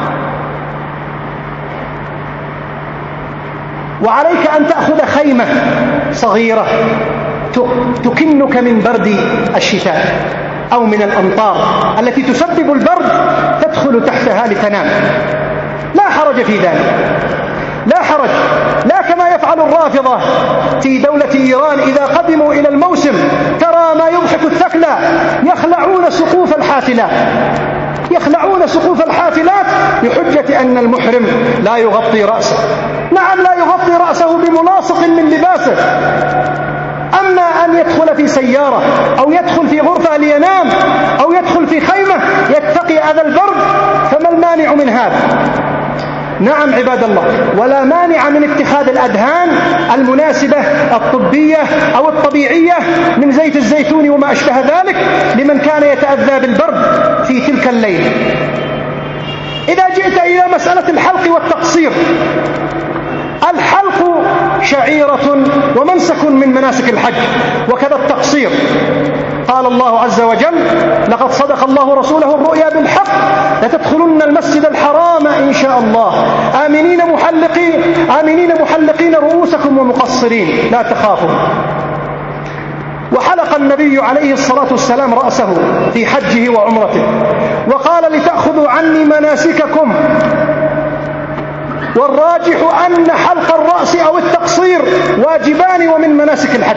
وعليك أن تأخذ خيمة صغيرة تكنك من برد الشتاء أو من الأمطار التي تسبب البرد، تدخل تحتها لتنام، لا حرج في ذلك، لا حرج. لا كما يفعل الرافضة في دولة إيران إذا قدموا إلى الموسم ترى ما يضحك الثكلى، يخلعون سقوف الحافلات، يخلعون سقوف الحافلات بحجة أن المحرم لا يغطي رأسه. نعم، لا يغطي رأسه بملاصق من لباسه، أما أن يدخل في سيارة أو يدخل في غرفة لينام أو يدخل في خيمة يتقي أذى البرد فما المانع من هذا؟ نعم عباد الله، ولا مانع من اتخاذ الأدهان المناسبة الطبية أو الطبيعية من زيت الزيتون وما أشبه ذلك لمن كان يتأذى بالبرد في تلك الليلة. إذا جئت إلى مسألة الحلق والتقصير، الحلق شعيرة ومنسك من مناسك الحج، وكذا التقصير. قال الله عز وجل: لقد صدق الله رسوله الرؤيا بالحق لتدخلن المسجد الحرام إن شاء الله آمنين محلقين رؤوسكم ومقصرين لا تخافوا. وحلق النبي عليه الصلاة والسلام رأسه في حجه وعمرته وقال: لتأخذوا عني مناسككم. والراجح أن حلق الرأس أو التقصير واجبان ومن مناسك الحج.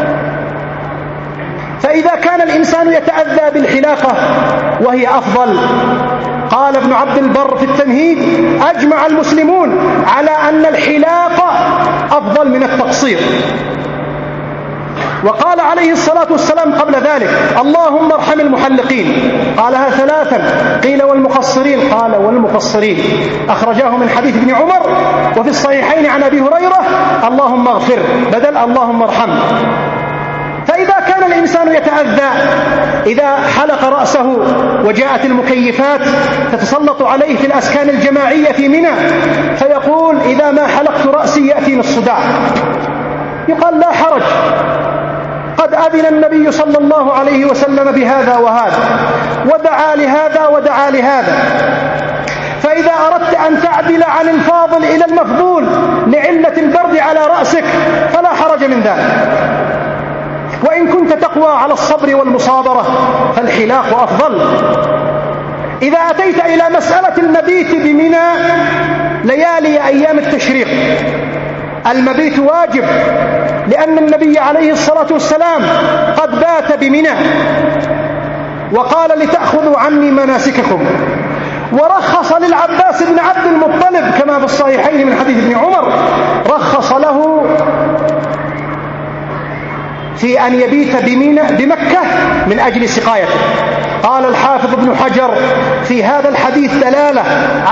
فإذا كان الإنسان يتأذى بالحلاقة وهي أفضل، قال ابن عبد البر في التمهيد: أجمع المسلمون على أن الحلاقة أفضل من التقصير. وقال عليه الصلاة والسلام قبل ذلك: اللهم ارحم المحلقين، قالها 3. قيل والمقصرين، قال والمقصرين. أخرجاه من حديث ابن عمر وفي الصحيحين عن أبي هريرة: اللهم اغفر بدل اللهم ارحم. فإذا كان الإنسان يتأذى إذا حلق رأسه وجاءت المكيفات تتسلط عليه في الأسكان الجماعية في منى فيقول: إذا ما حلقت رأسي يأتيني الصداع، يقال لا حرج، قد أذن النبي صلى الله عليه وسلم بهذا وهذا، ودعا لهذا ودعا لهذا. فإذا أردت أن تعدل عن الفاضل إلى المفضول لعلة البرد على رأسك فلا حرج من ذلك. وإن كنت تقوى على الصبر والمصابرة فالحلاق أفضل. إذا أتيت إلى مسألة المبيت بمنى ليالي أيام التشريق، المبيت واجب، لأن النبي عليه الصلاة والسلام قد بات بمنى وقال لتأخذوا عني مناسككم. ورخص للعباس بن عبد المطلب كما في الصحيحين من حديث ابن عمر، رخص له في أن يبيت بمكة من أجل سقايته. قال الحافظ ابن حجر في هذا الحديث دلالة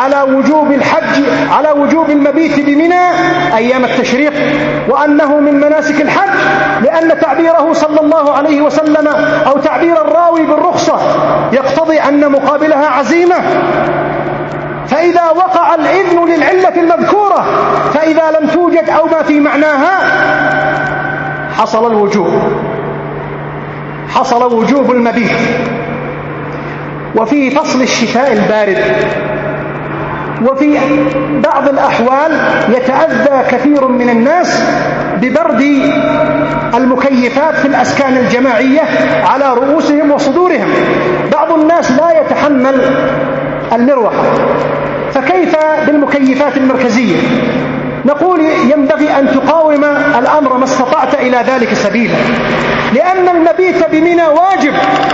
على وجوب المبيت بمنى أيام التشريق، وأنه من مناسك الحج، لأن تعبيره صلى الله عليه وسلم أو تعبير الراوي بالرخصة يقتضي أن مقابلها عزيمة. فإذا وقع الإذن للعلة المذكورة، فإذا لم توجد أو ما في معناها حصل وجوب المبيت. وفي فصل الشتاء البارد وفي بعض الأحوال يتأذى كثير من الناس ببرد المكيفات في الأسكان الجماعية على رؤوسهم وصدورهم. بعض الناس لا يتحمل المروحة، فكيف بالمكيفات المركزية؟ نقول ينبغي أن تقاوم الأمر ما استطعت إلى ذلك سبيلا، لأن المبيت بمنى واجب.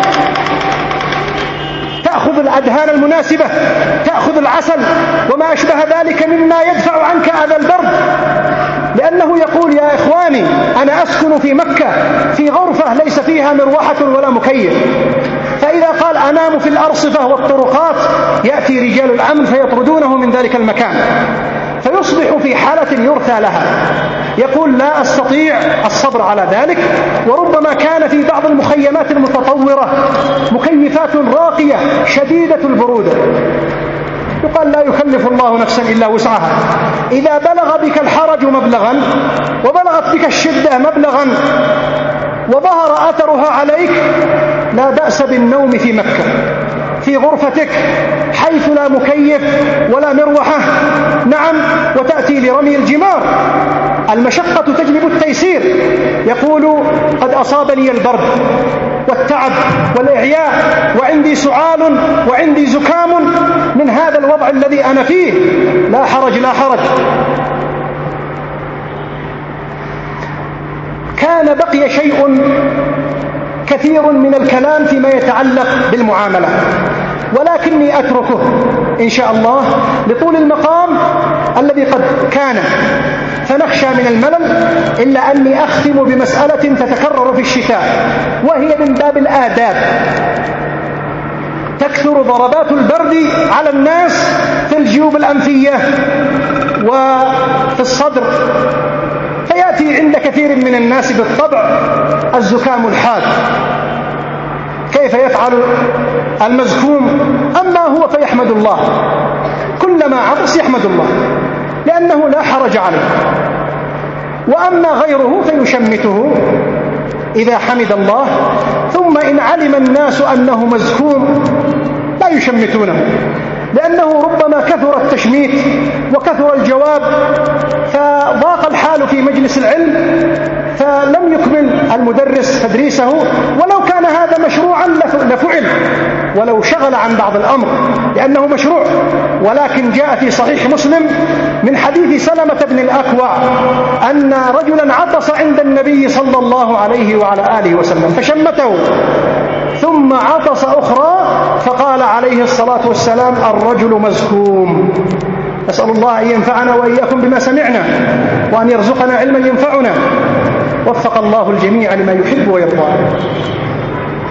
تأخذ الأدهان المناسبة، تأخذ العسل وما أشبه ذلك مما يدفع عنك أذى البرد، لأنه يقول يا إخواني أنا أسكن في مكة في غرفة ليس فيها مروحة ولا مكيف. فإذا قال أنام في الأرصفة والطرقات يأتي رجال الأمن فيطردونه من ذلك المكان، فيصبح في حالة يرثى لها، يقول لا أستطيع الصبر على ذلك. وربما كان في بعض المخيمات المتطورة مكيفات راقية شديدة البرودة، يقال لا يكلف الله نفسا إلا وسعها. إذا بلغ بك الحرج مبلغا وبلغت بك الشدة مبلغا وظهر أثرها عليك لا بأس بالنوم في مكة في غرفتك حيث لا مكيف ولا مروحة. نعم، وتأتي لرمي الجمار. المشقة تجلب التيسير. يقول قد أصابني البرد والتعب والإعياء وعندي سعال وعندي زكام من هذا الوضع الذي أنا فيه، لا حرج لا حرج. كان بقي شيء كثير من الكلام فيما يتعلق بالمعاملة، ولكني أتركه إن شاء الله لطول المقام الذي قد كان، فنخشى من الملل. إلا أني أختم بمسألة تتكرر في الشتاء، وهي من باب الآداب. تكثر ضربات البرد على الناس في الجيوب الأنفية وفي الصدر، فيأتي عند كثير من الناس بالطبع الزكام الحاد. كيف يفعل المزكوم؟ أما هو فيحمد الله، كلما عطس يحمد الله لأنه لا حرج عليه. وأما غيره فيشمته إذا حمد الله، ثم إن علم الناس أنه مزكوم لا يشمتونه، لأنه ربما كثر التشميت وكثر الجواب فضاق الحال في مجلس العلم، فلم يكمل المدرس تدريسه. ولو كان هذا مشروعا لفعل ولو شغل عن بعض الأمر لأنه مشروع. ولكن جاء في صحيح مسلم من حديث سلمة بن الأكوع أن رجلا عطس عند النبي صلى الله عليه وعلى آله وسلم فشمته، ثم عطس أخرى فقال عليه الصلاة والسلام الرجل مزكوم. نسأل الله أن ينفعنا وإياكم بما سمعنا، وأن يرزقنا علما ينفعنا. وفق الله الجميع لما يحب ويرضى.